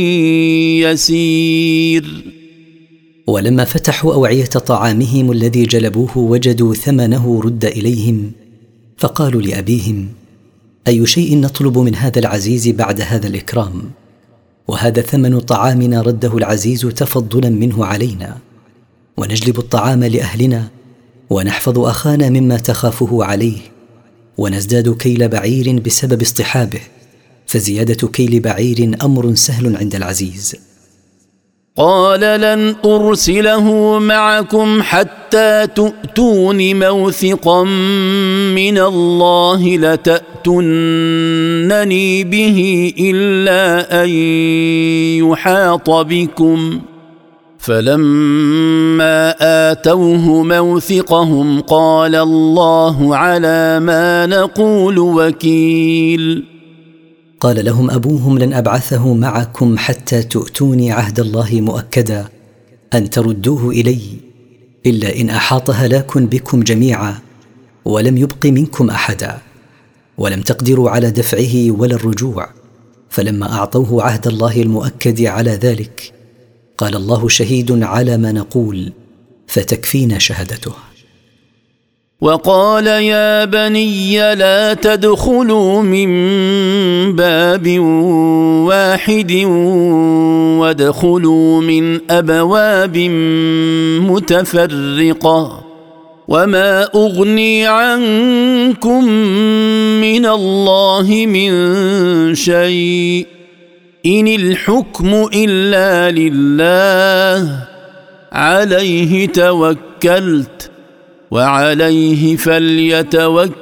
يسير. ولما فتحوا أوعية طعامهم الذي جلبوه وجدوا ثمنه رد إليهم، فقالوا لأبيهم أي شيء نطلب من هذا العزيز بعد هذا الإكرام؟ وهذا ثمن طعامنا رده العزيز تفضلا منه علينا، ونجلب الطعام لأهلنا ونحفظ أخانا مما تخافه عليه، ونزداد كيل بعير بسبب اصطحابه، فزيادة كيل بعير أمر سهل عند العزيز. قال لن أرسله معكم حتى تؤتون موثقا من الله لتأتونني به إلا أن يحاط بكم، فلما آتوه موثقهم قال الله على ما نقول وكيل. قال لهم أبوهم لن أبعثه معكم حتى تؤتوني عهد الله مؤكدا أن تردوه إلي، إلا إن أحاط هلاك بكم جميعا ولم يبق منكم أحدا، ولم تقدروا على دفعه ولا الرجوع. فلما أعطوه عهد الله المؤكد على ذلك قال الله شهيد على ما نقول، فتكفينا شهادته. وقال يا بني لا تدخلوا من باب واحد وادخلوا من أبواب متفرقة، وما أغني عنكم من الله من شيء، إن الحكم إلا لله عليه توكلت وعليه فليتوكل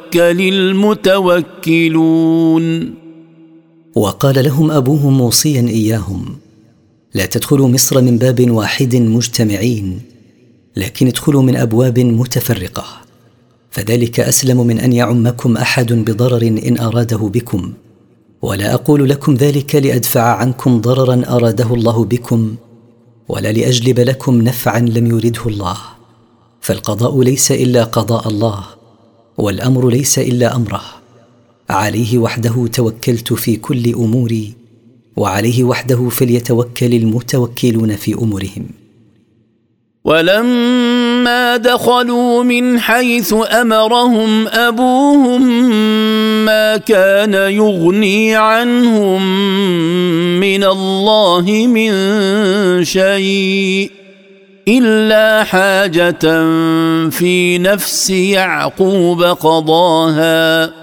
المتوكلون. وقال لهم أبوهم موصيا إياهم: لا تدخلوا مصر من باب واحد مجتمعين، لكن ادخلوا من أبواب متفرقة، فذلك أسلم من أن يعمكم أحد بضرر إن أراده بكم. ولا أقول لكم ذلك لأدفع عنكم ضررا أراده الله بكم، ولا لأجلب لكم نفعا لم يرده الله، فالقضاء ليس إلا قضاء الله، والأمر ليس إلا أمره. عليه وحده توكلت في كل أموري، وعليه وحده فليتوكل المتوكلون في أمورهم. ولما دخلوا من حيث أمرهم أبوهم ما كان يغني عنهم من الله من شيء إلا حاجة في نفس يعقوب قضاها،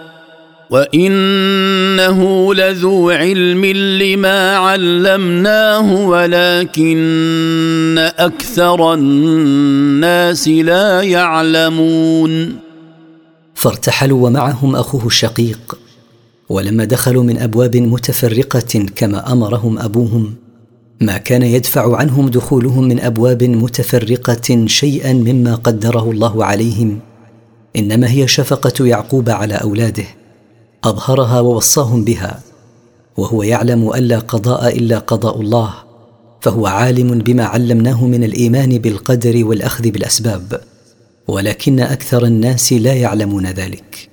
وإنه لذو علم لما علمناه ولكن أكثر الناس لا يعلمون. فارتحلوا ومعهم أخوه الشقيق، ولما دخلوا من أبواب متفرقة كما أمرهم أبوهم، ما كان يدفع عنهم دخولهم من أبواب متفرقة شيئا مما قدره الله عليهم، إنما هي شفقة يعقوب على أولاده، أظهرها ووصاهم بها، وهو يعلم ألا قضاء إلا قضاء الله، فهو عالم بما علمناه من الإيمان بالقدر والأخذ بالأسباب، ولكن أكثر الناس لا يعلمون ذلك.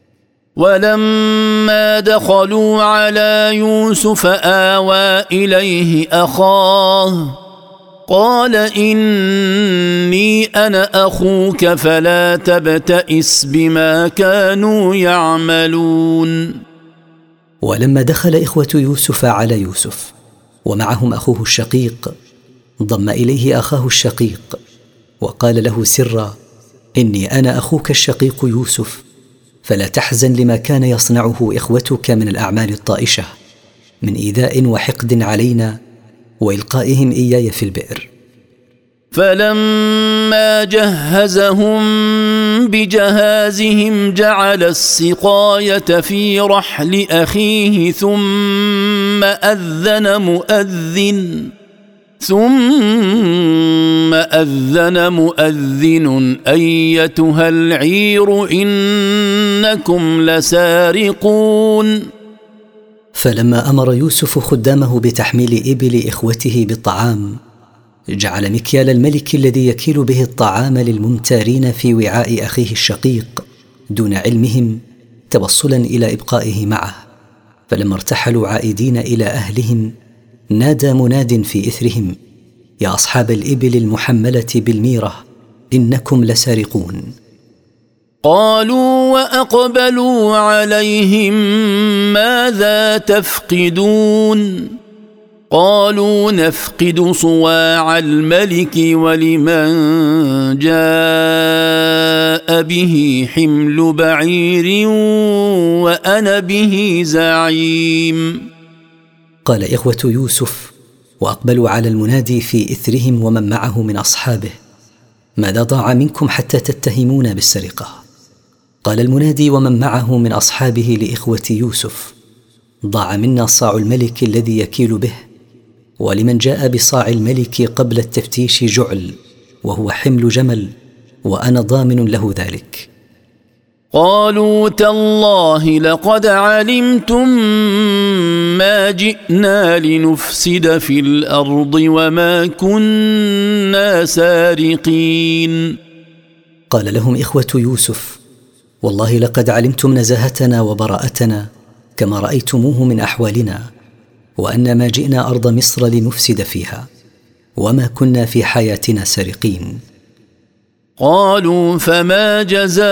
ولما دخلوا على يوسف آوى إليه أخاه قال إني أنا أخوك فلا تبتئس بما كانوا يعملون. ولما دخل إخوة يوسف على يوسف ومعهم أخوه الشقيق، ضم إليه أخاه الشقيق وقال له سرا: إني أنا أخوك الشقيق يوسف، فلا تحزن لما كان يصنعه إخوتك من الأعمال الطائشة من إيذاء وحقد علينا وإلقائهم إياي في البئر. فلما جهزهم بجهازهم جعل السقاية في رحل أخيه ثم أذن مؤذن أيتها العير إنكم لسارقون. فلما أمر يوسف خدامه بتحميل إبل إخوته بالطعام، جعل مكيال الملك الذي يكيل به الطعام للممتارين في وعاء أخيه الشقيق دون علمهم توصلا إلى إبقائه معه. فلما ارتحلوا عائدين إلى أهلهم نادى مناد في إثرهم: يا أصحاب الإبل المحملة بالميرة إنكم لسارقون. قالوا وأقبلوا عليهم ماذا تفقدون؟ قالوا نفقد صواع الملك ولمن جاء به حمل بعير وأنا به زعيم. قال إخوة يوسف وأقبلوا على المنادي في إثرهم ومن معه من أصحابه: ماذا ضاع منكم حتى تتهمون بالسرقة؟ قال المنادي ومن معه من أصحابه لإخوة يوسف: ضاع منا صاع الملك الذي يكيل به، ولمن جاء بصاع الملك قبل التفتيش جعل وهو حمل جمل، وأنا ضامن له ذلك. قالوا تالله لقد علمتم ما جئنا لنفسد في الأرض وما كنا سارقين. قال لهم إخوة يوسف: والله لقد علمتم نزاهتنا وبراءتنا كما رأيتموه من أحوالنا، وأن ما جئنا أرض مصر لنفسد فيها، وما كنا في حياتنا سارقين. قالوا فما جزاؤه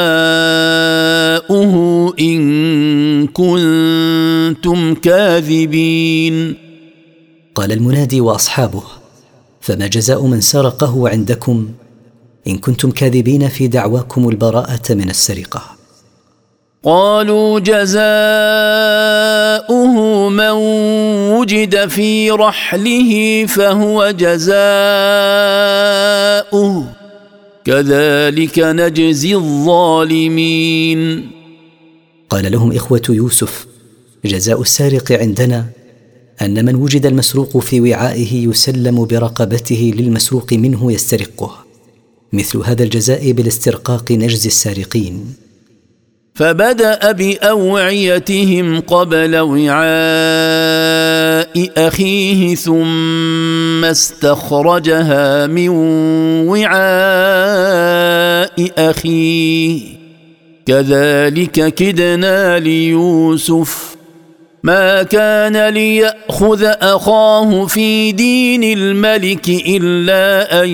إن كنتم كاذبين. قال المنادي وأصحابه: فما جزاء من سرقه عندكم إن كنتم كاذبين في دعواكم البراءة من السرقة؟ قالوا جزاؤه من وجد في رحله فهو جزاؤه كذلك نجزي الظالمين. قال لهم إخوة يوسف: جزاء السارق عندنا أن من وجد المسروق في وعائه يسلم برقبته للمسروق منه يسترقه، مثل هذا الجزاء بالاسترقاق نجزي السارقين. فبدأ بأوعيتهم قبل وعاء أخيه ثم استخرجها من وعاء أخيه كذلك كدنا ليوسف ما كان ليأخذ أخاه في دين الملك إلا أن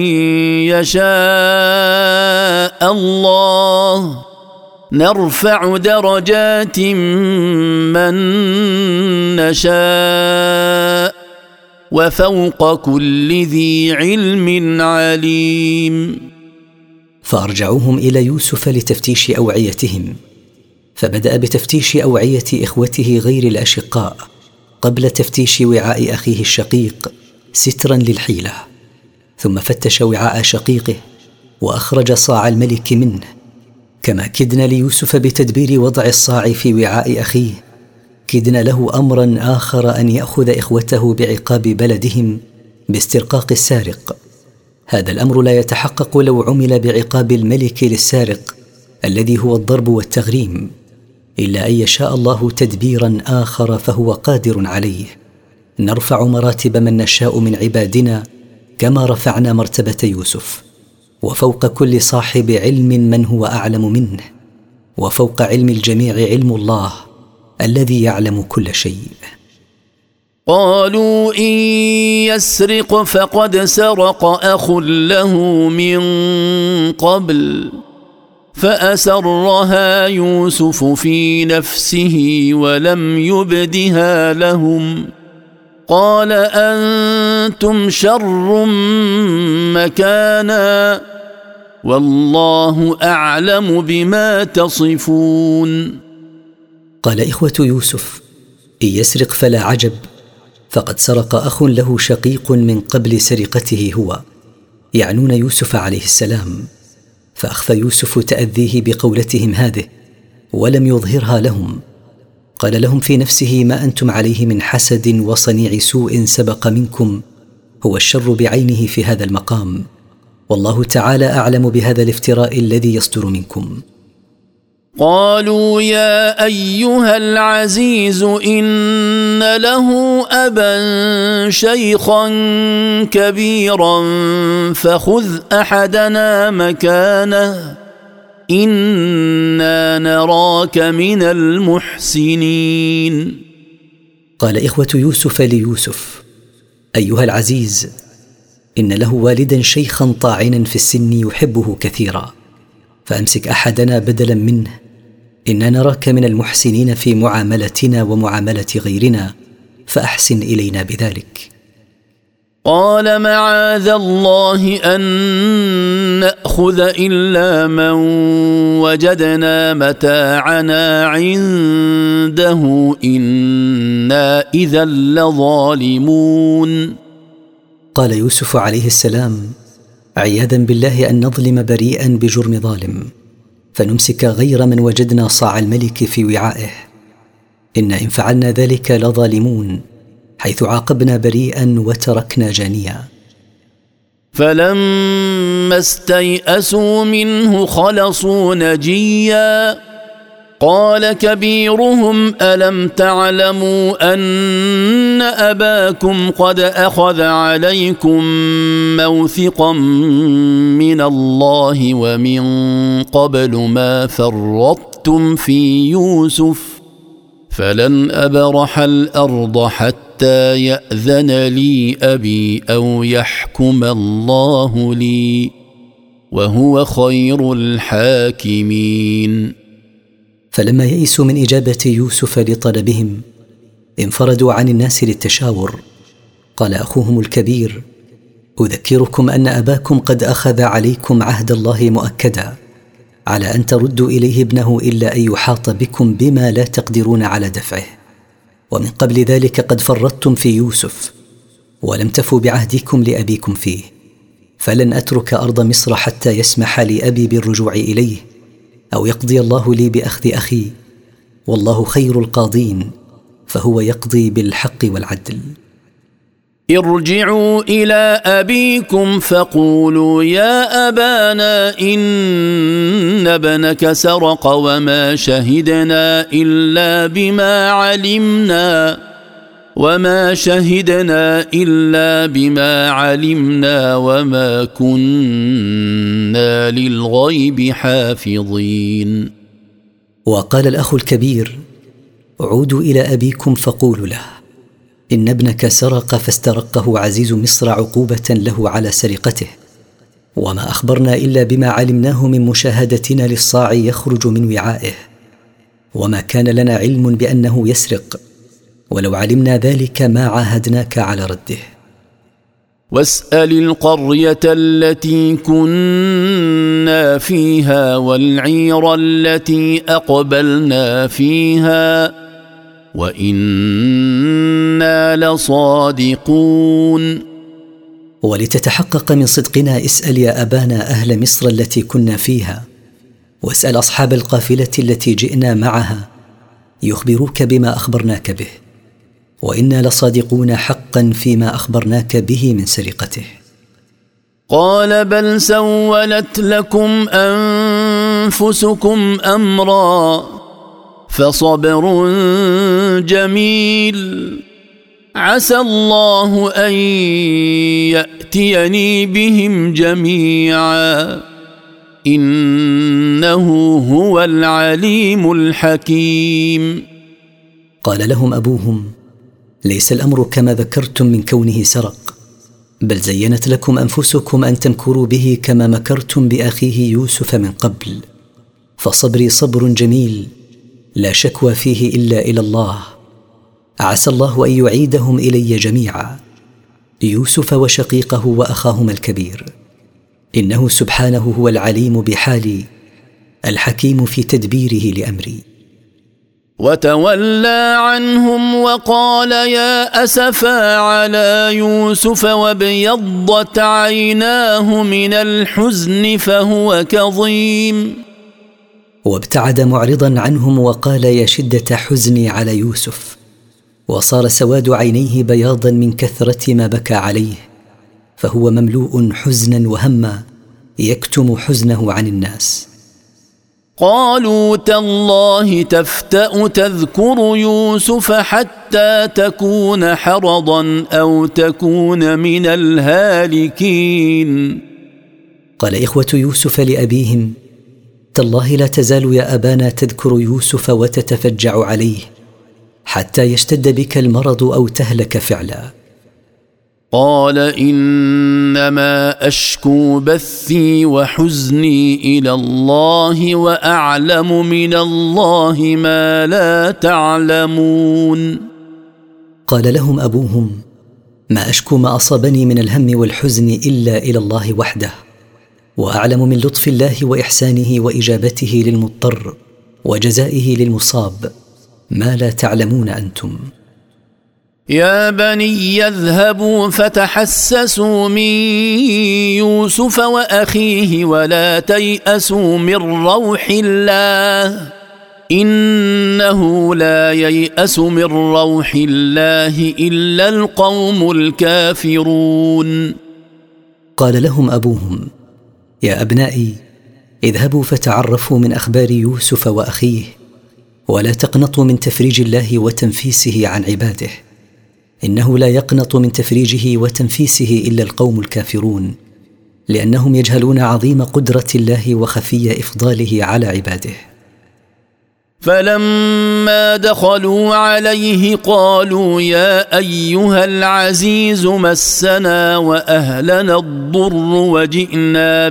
يشاء الله نرفع درجات من نشاء وفوق كل ذي علم عليم. فأرجعوهم إلى يوسف لتفتيش أوعيتهم، فبدأ بتفتيش أوعية إخوته غير الأشقاء قبل تفتيش وعاء أخيه الشقيق سترا للحيلة، ثم فتش وعاء شقيقه وأخرج صاع الملك منه، كما كدنا ليوسف بتدبير وضع الصاع في وعاء أخيه كدنا له أمرا آخر أن يأخذ إخوته بعقاب بلدهم باسترقاق السارق. هذا الأمر لا يتحقق لو عمل بعقاب الملك للسارق الذي هو الضرب والتغريم، إلا أن يشاء الله تدبيرا آخر فهو قادر عليه. نرفع مراتب من نشاء من عبادنا كما رفعنا مرتبة يوسف، وفوق كل صاحب علم من هو أعلم منه، وفوق علم الجميع علم الله الذي يعلم كل شيء. قالوا إن يسرق فقد سرق أخ له من قبل فأسرها يوسف في نفسه ولم يبدها لهم قال أنتم شر مكانا والله أعلم بما تصفون. قال إخوة يوسف: إن يسرق فلا عجب، فقد سرق أخ له شقيق من قبل سرقته هو، يعنون يوسف عليه السلام. فأخفى يوسف تأذيه بقولتهم هذه ولم يظهرها لهم. قال لهم في نفسه: ما أنتم عليه من حسد وصنيع سوء سبق منكم هو الشر بعينه في هذا المقام، والله تعالى أعلم بهذا الافتراء الذي يصدر منكم. قالوا يا أيها العزيز إن له أبا شيخا كبيرا فخذ أحدنا مكانه إنا نراك من المحسنين. قال إخوة يوسف ليوسف: أيها العزيز، إن له والدا شيخا طاعنا في السن يحبه كثيرا، فأمسك أحدنا بدلا منه، إنا نراك من المحسنين في معاملتنا ومعاملة غيرنا، فأحسن إلينا بذلك. قال معاذ الله أن نأخذ إلا من وجدنا متاعنا عنده إنا إذا لظالمون. قال يوسف عليه السلام: عياذا بالله أن نظلم بريئا بجرم ظالم، فنمسك غير من وجدنا صاع الملك في وعائه، إن فعلنا ذلك لظالمون، حيث عاقبنا بريئا وتركنا جانيا. فلما استيئسوا منه خلصوا نجيا قال كبيرهم ألم تعلموا أن أباكم قد أخذ عليكم موثقا من الله ومن قبل ما فرطتم في يوسف فلن أبرح الأرض حتى يأذن لي أبي أو يحكم الله لي وهو خير الحاكمين. فلما يئسوا من إجابة يوسف لطلبهم انفردوا عن الناس للتشاور. قال أخوهم الكبير: أذكركم أن أباكم قد أخذ عليكم عهد الله مؤكدا على أن تردوا إليه ابنه إلا أن يحاط بكم بما لا تقدرون على دفعه، ومن قبل ذلك قد فرطتم في يوسف ولم تفوا بعهدكم لأبيكم فيه، فلن أترك أرض مصر حتى يسمح لي أبي بالرجوع إليه، أو يقضي الله لي بأخذ أخي، والله خير القاضين، فهو يقضي بالحق والعدل. ارجعوا إلى أبيكم فقولوا يا أبانا إن ابنك سرق وما شهدنا إلا بما علمنا وما كنا للغيب حافظين. وقال الأخ الكبير: عودوا إلى أبيكم فقولوا له إن ابنك سرق فاسترقه عزيز مصر عقوبة له على سرقته، وما أخبرنا إلا بما علمناه من مشاهدتنا للصاع يخرج من وعائه، وما كان لنا علم بأنه يسرق، ولو علمنا ذلك ما عاهدناك على رده. واسأل القرية التي كنا فيها والعير التي أقبلنا فيها وإنا لصادقون. ولتتحقق من صدقنا اسأل يا أبانا أهل مصر التي كنا فيها، واسأل أصحاب القافلة التي جئنا معها يخبروك بما أخبرناك به، وإنا لصادقون حقا فيما أخبرناك به من سرقته. قال بل سولت لكم أنفسكم أمرا فصبر جميل عسى الله أن يأتيني بهم جميعا إنه هو العليم الحكيم. قال لهم أبوهم: ليس الأمر كما ذكرتم من كونه سرق، بل زينت لكم أنفسكم أن تمكروا به كما مكرتم بأخيه يوسف من قبل، فصبري صبر جميل لا شكوى فيه إلا إلى الله، عسى الله أن يعيدهم إلي جميعا، يوسف وشقيقه وأخاهما الكبير، إنه سبحانه هو العليم بحالي الحكيم في تدبيره لأمري. وتولى عنهم وقال يا أسفا على يوسف وابيضت عيناه من الحزن فهو كظيم. وابتعد معرضا عنهم وقال يا شدة حزني على يوسف، وصار سواد عينيه بياضا من كثرة ما بكى عليه، فهو مملوء حزنا وهما يكتم حزنه عن الناس. قالوا تالله تفتأ تذكر يوسف حتى تكون حرضا أو تكون من الهالكين. قال إخوة يوسف لأبيهم: تالله لا تزال يا أبانا تذكر يوسف وتتفجع عليه حتى يشتد بك المرض أو تهلك فعلا. قال إنما أشكو بثي وحزني إلى الله وأعلم من الله ما لا تعلمون. قال لهم أبوهم: ما أشكو ما أصابني من الهم والحزن إلا إلى الله وحده، وأعلم من لطف الله وإحسانه وإجابته للمضطر وجزائه للمصاب ما لا تعلمون أنتم. يا بني يذهبوا فتحسسوا من يوسف وأخيه ولا تيأسوا من روح الله إنه لا ييأس من روح الله إلا القوم الكافرون. قال لهم أبوهم: يا أبنائي اذهبوا فتعرفوا من أخبار يوسف وأخيه، ولا تقنطوا من تفريج الله وتنفيسه عن عباده، إنه لا يقنط من تفريجه وتنفيسه إلا القوم الكافرون، لأنهم يجهلون عظيم قدرة الله وخفي إفضاله على عباده. فلما دخلوا عليه قالوا يا أيها العزيز مسنا وأهلنا الضر وجئنا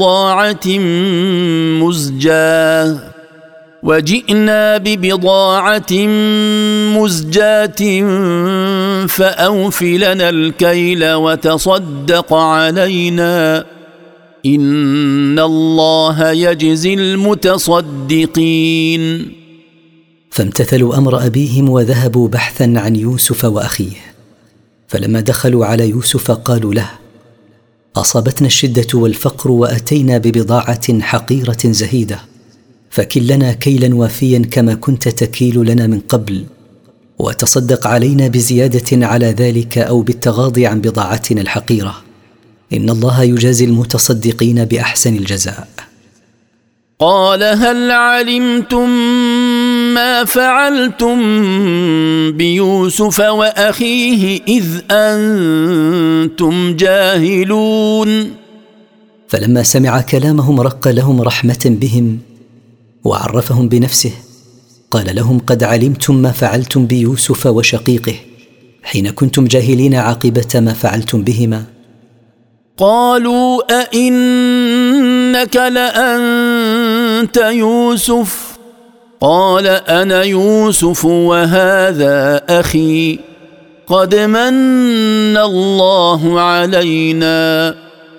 ببضاعة مزجاة فأوف لنا الكيل وتصدق علينا إن الله يجزي المتصدقين. فامتثلوا أمر أبيهم وذهبوا بحثا عن يوسف وأخيه، فلما دخلوا على يوسف قالوا له: اصابتنا الشده والفقر واتينا ببضاعه حقيره زهيده، فكلنا كيلا وافيا كما كنت تكيل لنا من قبل، وتصدق علينا بزياده على ذلك او بالتغاضي عن بضاعتنا الحقيره، ان الله يجازي المتصدقين باحسن الجزاء. قال هل علمتم ما فعلتم بيوسف وأخيه إذ أنتم جاهلون؟ فلما سمع كلامهم رق لهم رحمة بهم وعرفهم بنفسه، قال لهم قد علمتم ما فعلتم بيوسف وشقيقه حين كنتم جاهلين عاقبة ما فعلتم بهما. قالوا أئنك لأنت يوسف؟ قال أنا يوسف وهذا أخي، قد من الله علينا،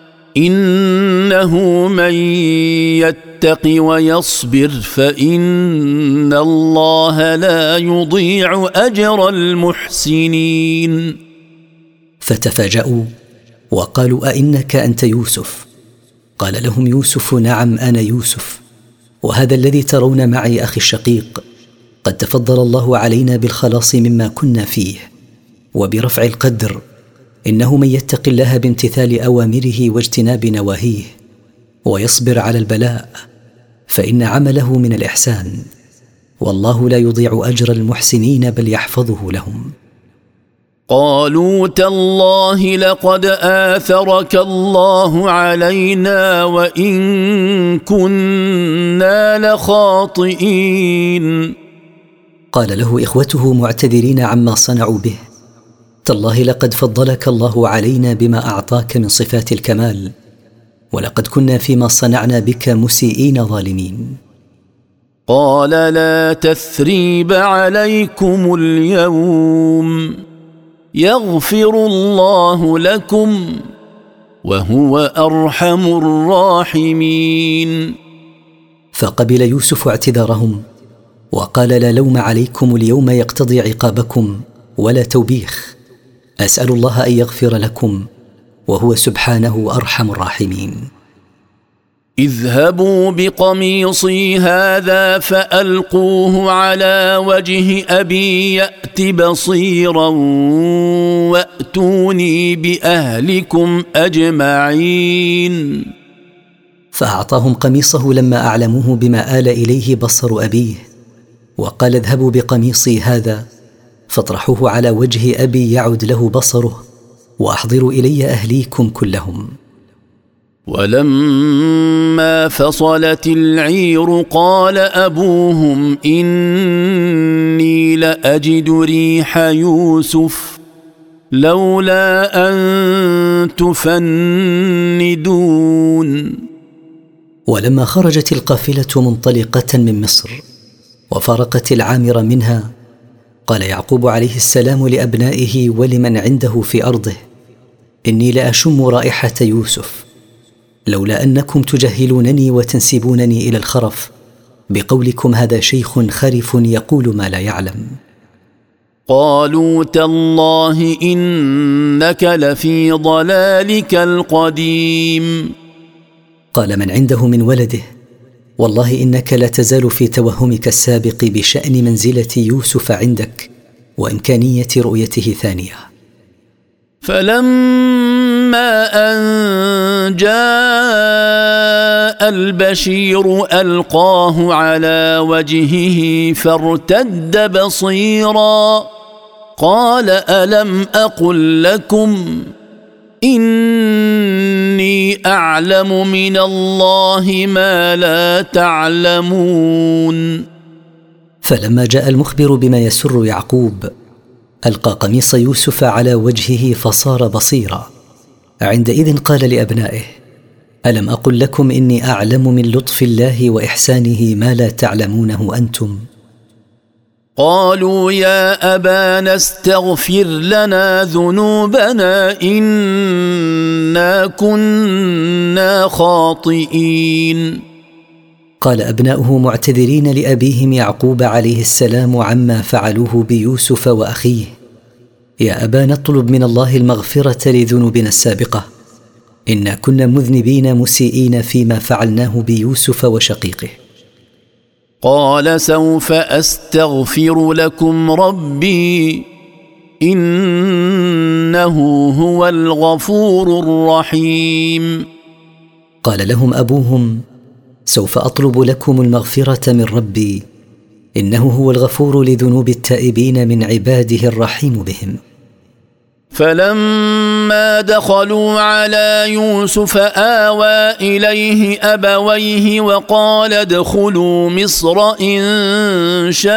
إنه من يتق ويصبر فإن الله لا يضيع أجر المحسنين. فتفاجأوا وقالوا أئنك أنت يوسف؟ قال لهم يوسف نعم أنا يوسف، وهذا الذي ترون معي أخي الشقيق، قد تفضل الله علينا بالخلاص مما كنا فيه وبرفع القدر، إنه من يتق الله بامتثال أوامره واجتناب نواهيه ويصبر على البلاء فإن عمله من الإحسان، والله لا يضيع أجر المحسنين بل يحفظه لهم. قالوا تالله لقد آثرك الله علينا وإن كنا لخاطئين. قال له إخوته معتذرين عما صنعوا به: تالله لقد فضلك الله علينا بما أعطاك من صفات الكمال، ولقد كنا فيما صنعنا بك مسيئين ظالمين. قال لا تثريب عليكم اليوم، يغفر الله لكم وهو أرحم الراحمين. فقبل يوسف اعتذارهم وقال: لا لوم عليكم اليوم يقتضي عقابكم ولا توبيخ، أسأل الله أن يغفر لكم وهو سبحانه أرحم الراحمين. اذهبوا بقميصي هذا فألقوه على وجه أبي يأت بصيرا وأتوني بأهلكم أجمعين. فأعطاهم قميصه لما أعلموه بما آل إليه بصر أبيه، وقال: اذهبوا بقميصي هذا فاطرحوه على وجه أبي يعد له بصره، وأحضروا إلي أهليكم كلهم. ولما فصلت العير قال أبوهم إني لأجد ريح يوسف لولا أن تفندون. ولما خرجت القافلة منطلقة من مصر وفارقت العامر منها، قال يعقوب عليه السلام لأبنائه ولمن عنده في أرضه: إني لأشم رائحة يوسف، لولا أنكم تجهلونني وتنسبونني إلى الخرف بقولكم هذا شيخ خرف يقول ما لا يعلم. قالوا تالله إنك لفي ضلالك القديم. قال من عنده من ولده: والله إنك لا تزال في توهمك السابق بشأن منزلة يوسف عندك وإمكانية رؤيته ثانية. فلما أن جاء البشير ألقاه على وجهه فارتد بصيرا، قال ألم أقل لكم إني أعلم من الله ما لا تعلمون. فلما جاء المخبر بما يسر يعقوب ألقى قميص يوسف على وجهه فصار بصيرا. عندئذ قال لأبنائه: ألم أقل لكم إني أعلم من لطف الله وإحسانه ما لا تعلمونه أنتم؟ قالوا يا أبانا استغفر لنا ذنوبنا إنا كنا خاطئين. قال أبناؤه معتذرين لأبيهم يعقوب عليه السلام عما فعلوه بيوسف وأخيه: يا أبانا اطلب من الله المغفرة لذنوبنا السابقة، إنا كنا مذنبين مسيئين فيما فعلناه بيوسف وشقيقه. قال سوف أستغفر لكم ربي إنه هو الغفور الرحيم. قال لهم أبوهم: سوف أطلب لكم المغفرة من ربي إنه هو الغفور لذنوب التائبين من عباده الرحيم بهم. فلما دخلوا على يوسف آوى إليه أبويه وقال ادخلوا مصر إن شاء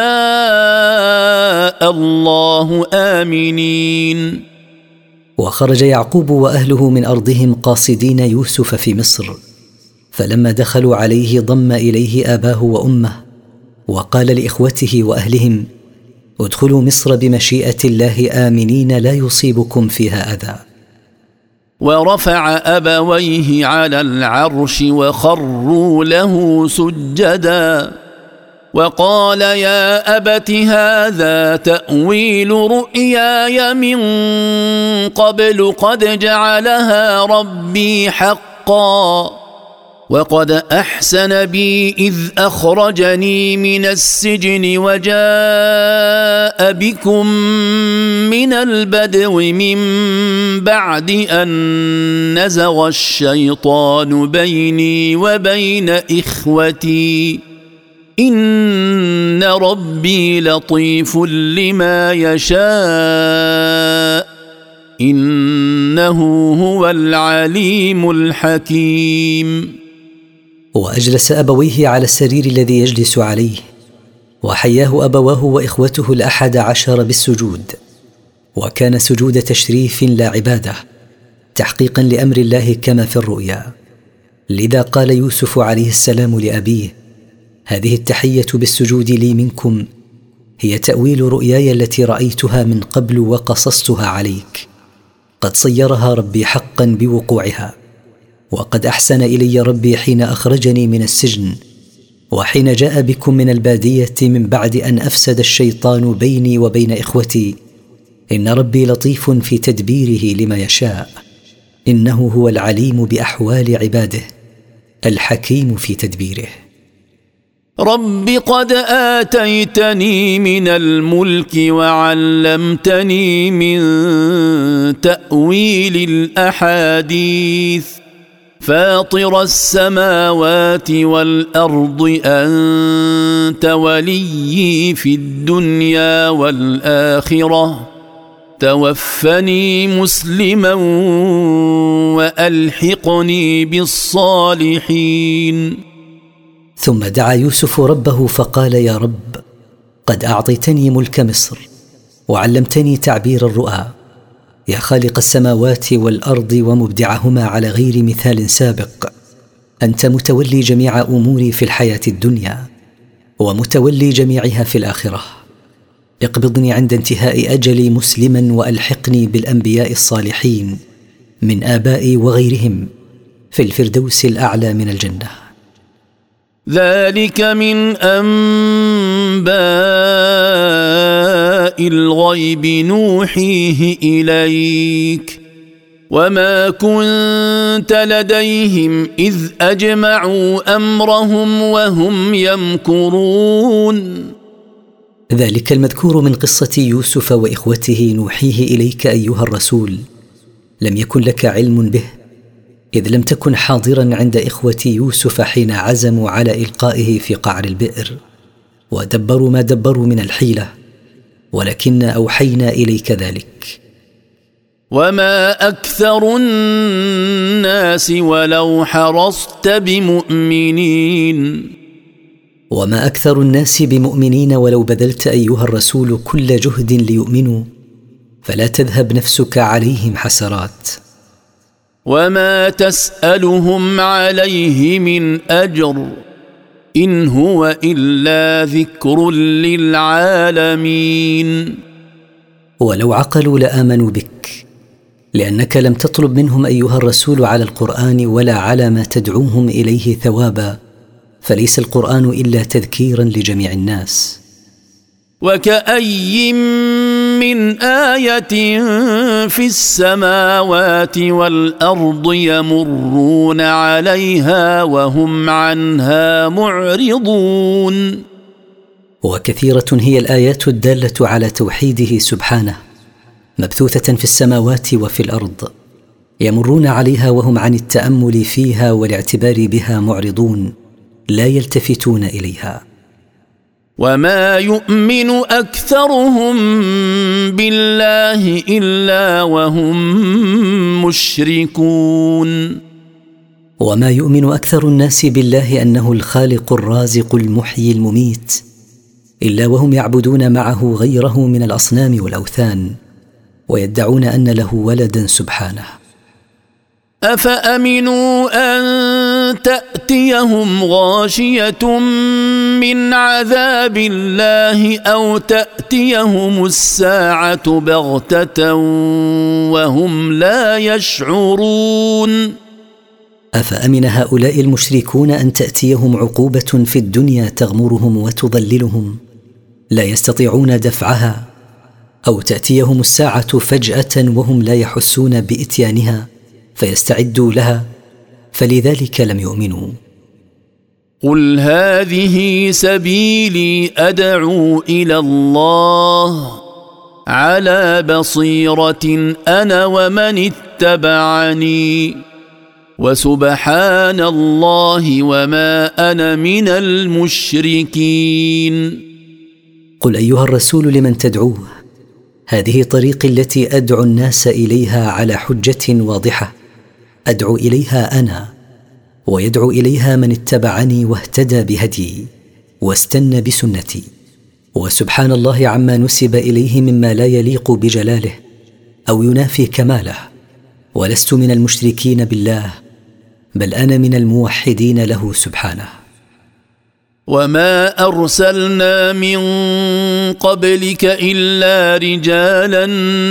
الله آمنين. وخرج يعقوب وأهله من أرضهم قاصدين يوسف في مصر، فلما دخلوا عليه ضم إليه آباه وأمه وقال لإخوته وأهلهم: ادخلوا مصر بمشيئة الله آمنين لا يصيبكم فيها أذى. ورفع أبويه على العرش وخروا له سجدا وقال يا أبت هذا تأويل رؤياي من قبل قد جعلها ربي حقا وقد أحسن بي إذ أخرجني من السجن وجاء بكم من البدو من بعد أن نزغ الشيطان بيني وبين إخوتي إن ربي لطيف لما يشاء إنه هو العليم الحكيم. وأجلس أبويه على السرير الذي يجلس عليه، وحياه أبواه وإخوته 11 بالسجود، وكان سجود تشريف لا عبادة، تحقيقا لأمر الله كما في الرؤيا. لذا قال يوسف عليه السلام لأبيه: هذه التحية بالسجود لي منكم هي تأويل رؤياي التي رأيتها من قبل وقصصتها عليك، قد صيرها ربي حقا بوقوعها، وقد أحسن إلي ربي حين أخرجني من السجن وحين جاء بكم من البادية من بعد أن أفسد الشيطان بيني وبين إخوتي. إن ربي لطيف في تدبيره لما يشاء، إنه هو العليم بأحوال عباده الحكيم في تدبيره. رب قد آتيتني من الملك وعلمتني من تأويل الأحاديث فاطر السماوات والأرض أنت وليي في الدنيا والآخرة توفني مسلما وألحقني بالصالحين. ثم دعا يوسف ربه فقال: يا رب، قد أعطيتني ملك مصر وعلمتني تعبير الرؤى، يا خالق السماوات والأرض ومبدعهما على غير مثال سابق، أنت متولي جميع أموري في الحياة الدنيا ومتولي جميعها في الآخرة. اقبضني عند انتهاء أجلي مسلما وألحقني بالأنبياء الصالحين من آبائي وغيرهم في الفردوس الأعلى من الجنة. ذلك من أنباء الغيب نوحيه إليك وما كنت لديهم إذ أجمعوا أمرهم وهم يمكرون. ذلك المذكور من قصة يوسف وإخوته نوحيه إليك أيها الرسول لم يكن لك علم به، إذ لم تكن حاضرا عند إخوة يوسف حين عزموا على إلقائه في قعر البئر ودبروا ما دبروا من الحيلة، ولكن أوحينا إليك ذلك. وما أكثر الناس ولو حرصت بمؤمنين. وما أكثر الناس بمؤمنين ولو بذلت أيها الرسول كل جهد ليؤمنوا، فلا تذهب نفسك عليهم حسرات. وما تسألهم عليه من أجر إن هو إلا ذكر للعالمين. ولو عقلوا لآمنوا بك، لأنك لم تطلب منهم أيها الرسول على القرآن ولا على ما تدعوهم إليه ثوابا، فليس القرآن إلا تذكيرا لجميع الناس. وكأي من آية في السماوات والأرض يمرون عليها وهم عنها معرضون. وكثيرة هي الآيات الدالة على توحيده سبحانه، مبثوثة في السماوات وفي الأرض، يمرون عليها وهم عن التأمل فيها والاعتبار بها معرضون، لا يلتفتون إليها. وما يؤمن أكثرهم بالله إلا وهم مشركون. وما يؤمن أكثر الناس بالله أنه الخالق الرازق المحيي المميت إلا وهم يعبدون معه غيره من الأصنام والأوثان، ويدعون أن له ولدا سبحانه. أفأمنوا أن تأتيهم غاشية من عذاب الله أو تأتيهم الساعة بغتة وهم لا يشعرون. أفأمن هؤلاء المشركون أن تأتيهم عقوبة في الدنيا تغمرهم وتضللهم لا يستطيعون دفعها، أو تأتيهم الساعة فجأة وهم لا يحسون بإتيانها فيستعدوا لها، فلذلك لم يؤمنوا. قل هذه سبيلي أدعو إلى الله على بصيرة أنا ومن اتبعني وسبحان الله وما أنا من المشركين. قل أيها الرسول لمن تدعوه هذه طريقي التي أدعو الناس إليها على حجة واضحة، أدعو إليها أنا ويدعو إليها من اتبعني واهتدى بهديي واستنى بسنتي، وسبحان الله عما نسب إليه مما لا يليق بجلاله أو ينافي كماله، ولست من المشركين بالله بل أنا من الموحدين له سبحانه. وما أرسلنا من قبلك إلا رجالا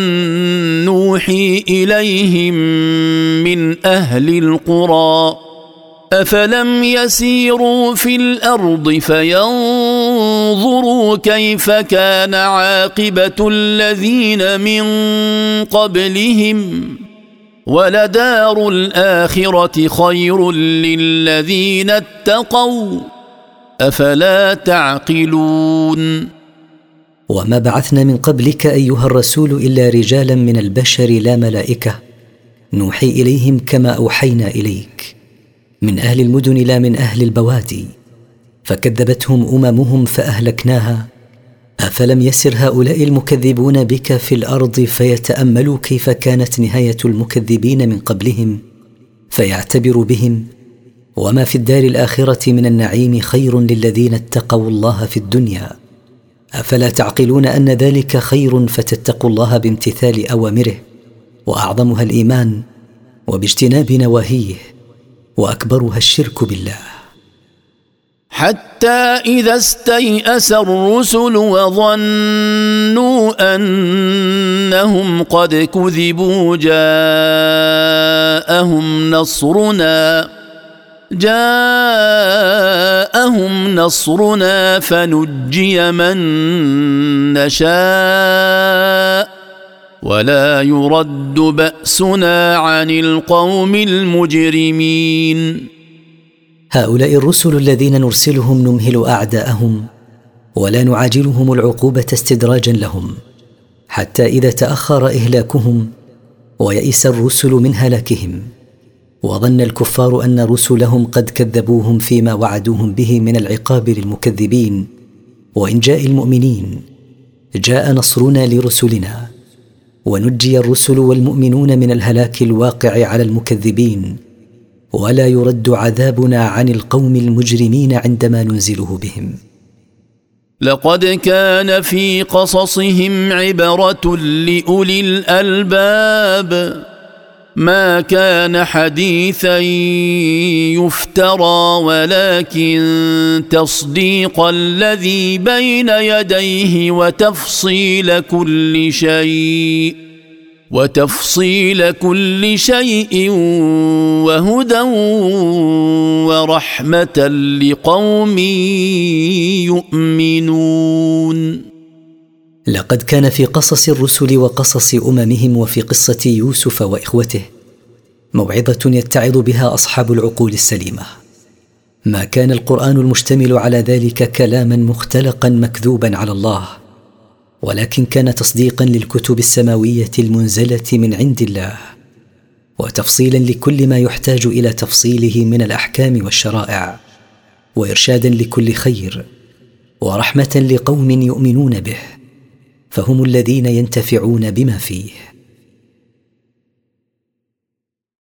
نوحي إليهم من أهل القرى أفلم يسيروا في الأرض فينظروا كيف كان عاقبة الذين من قبلهم ولدار الآخرة خير للذين اتقوا أفلا تعقلون. وما بعثنا من قبلك أيها الرسول إلا رجالا من البشر لا ملائكة نوحي إليهم كما أوحينا إليك، من أهل المدن لا من أهل البوادي، فكذبتهم أممهم فأهلكناها. أفلم يسر هؤلاء المكذبون بك في الأرض فيتأملوا كيف كانت نهاية المكذبين من قبلهم فيعتبروا بهم؟ وما في الدار الآخرة من النعيم خير للذين اتقوا الله في الدنيا، أفلا تعقلون أن ذلك خير فتتقوا الله بامتثال أوامره، وأعظمها الإيمان وباجتناب نواهيه، وأكبرها الشرك بالله. حتى إذا استيأس الرسل وظنوا أنهم قد كذبوا جاءهم نصرنا فنجي من نشاء ولا يرد بأسنا عن القوم المجرمين. هؤلاء الرسل الذين نرسلهم نمهل أعداءهم ولا نعاجلهم العقوبة استدراجا لهم، حتى إذا تأخر إهلاكهم ويئس الرسل من هلاكهم وظن الكفار أن رسلهم قد كذبوهم فيما وعدوهم به من العقاب للمكذبين وإنجاء المؤمنين، جاء نصرنا لرسلنا ونجي الرسل والمؤمنون من الهلاك الواقع على المكذبين، ولا يرد عذابنا عن القوم المجرمين عندما ننزله بهم. لقد كان في قصصهم عبرة لأولي الألباب ما كان حديثا يفترى ولكن تصديق الذي بين يديه وتفصيل كل شيء وهدى ورحمة لقوم يؤمنون. لقد كان في قصص الرسل وقصص أممهم وفي قصة يوسف وإخوته موعظة يتعظ بها أصحاب العقول السليمة. ما كان القرآن المشتمل على ذلك كلاما مختلقا مكذوبا على الله، ولكن كان تصديقا للكتب السماوية المنزلة من عند الله، وتفصيلا لكل ما يحتاج إلى تفصيله من الأحكام والشرائع، وإرشادا لكل خير، ورحمة لقوم يؤمنون به، فهم الذين ينتفعون بما فيه.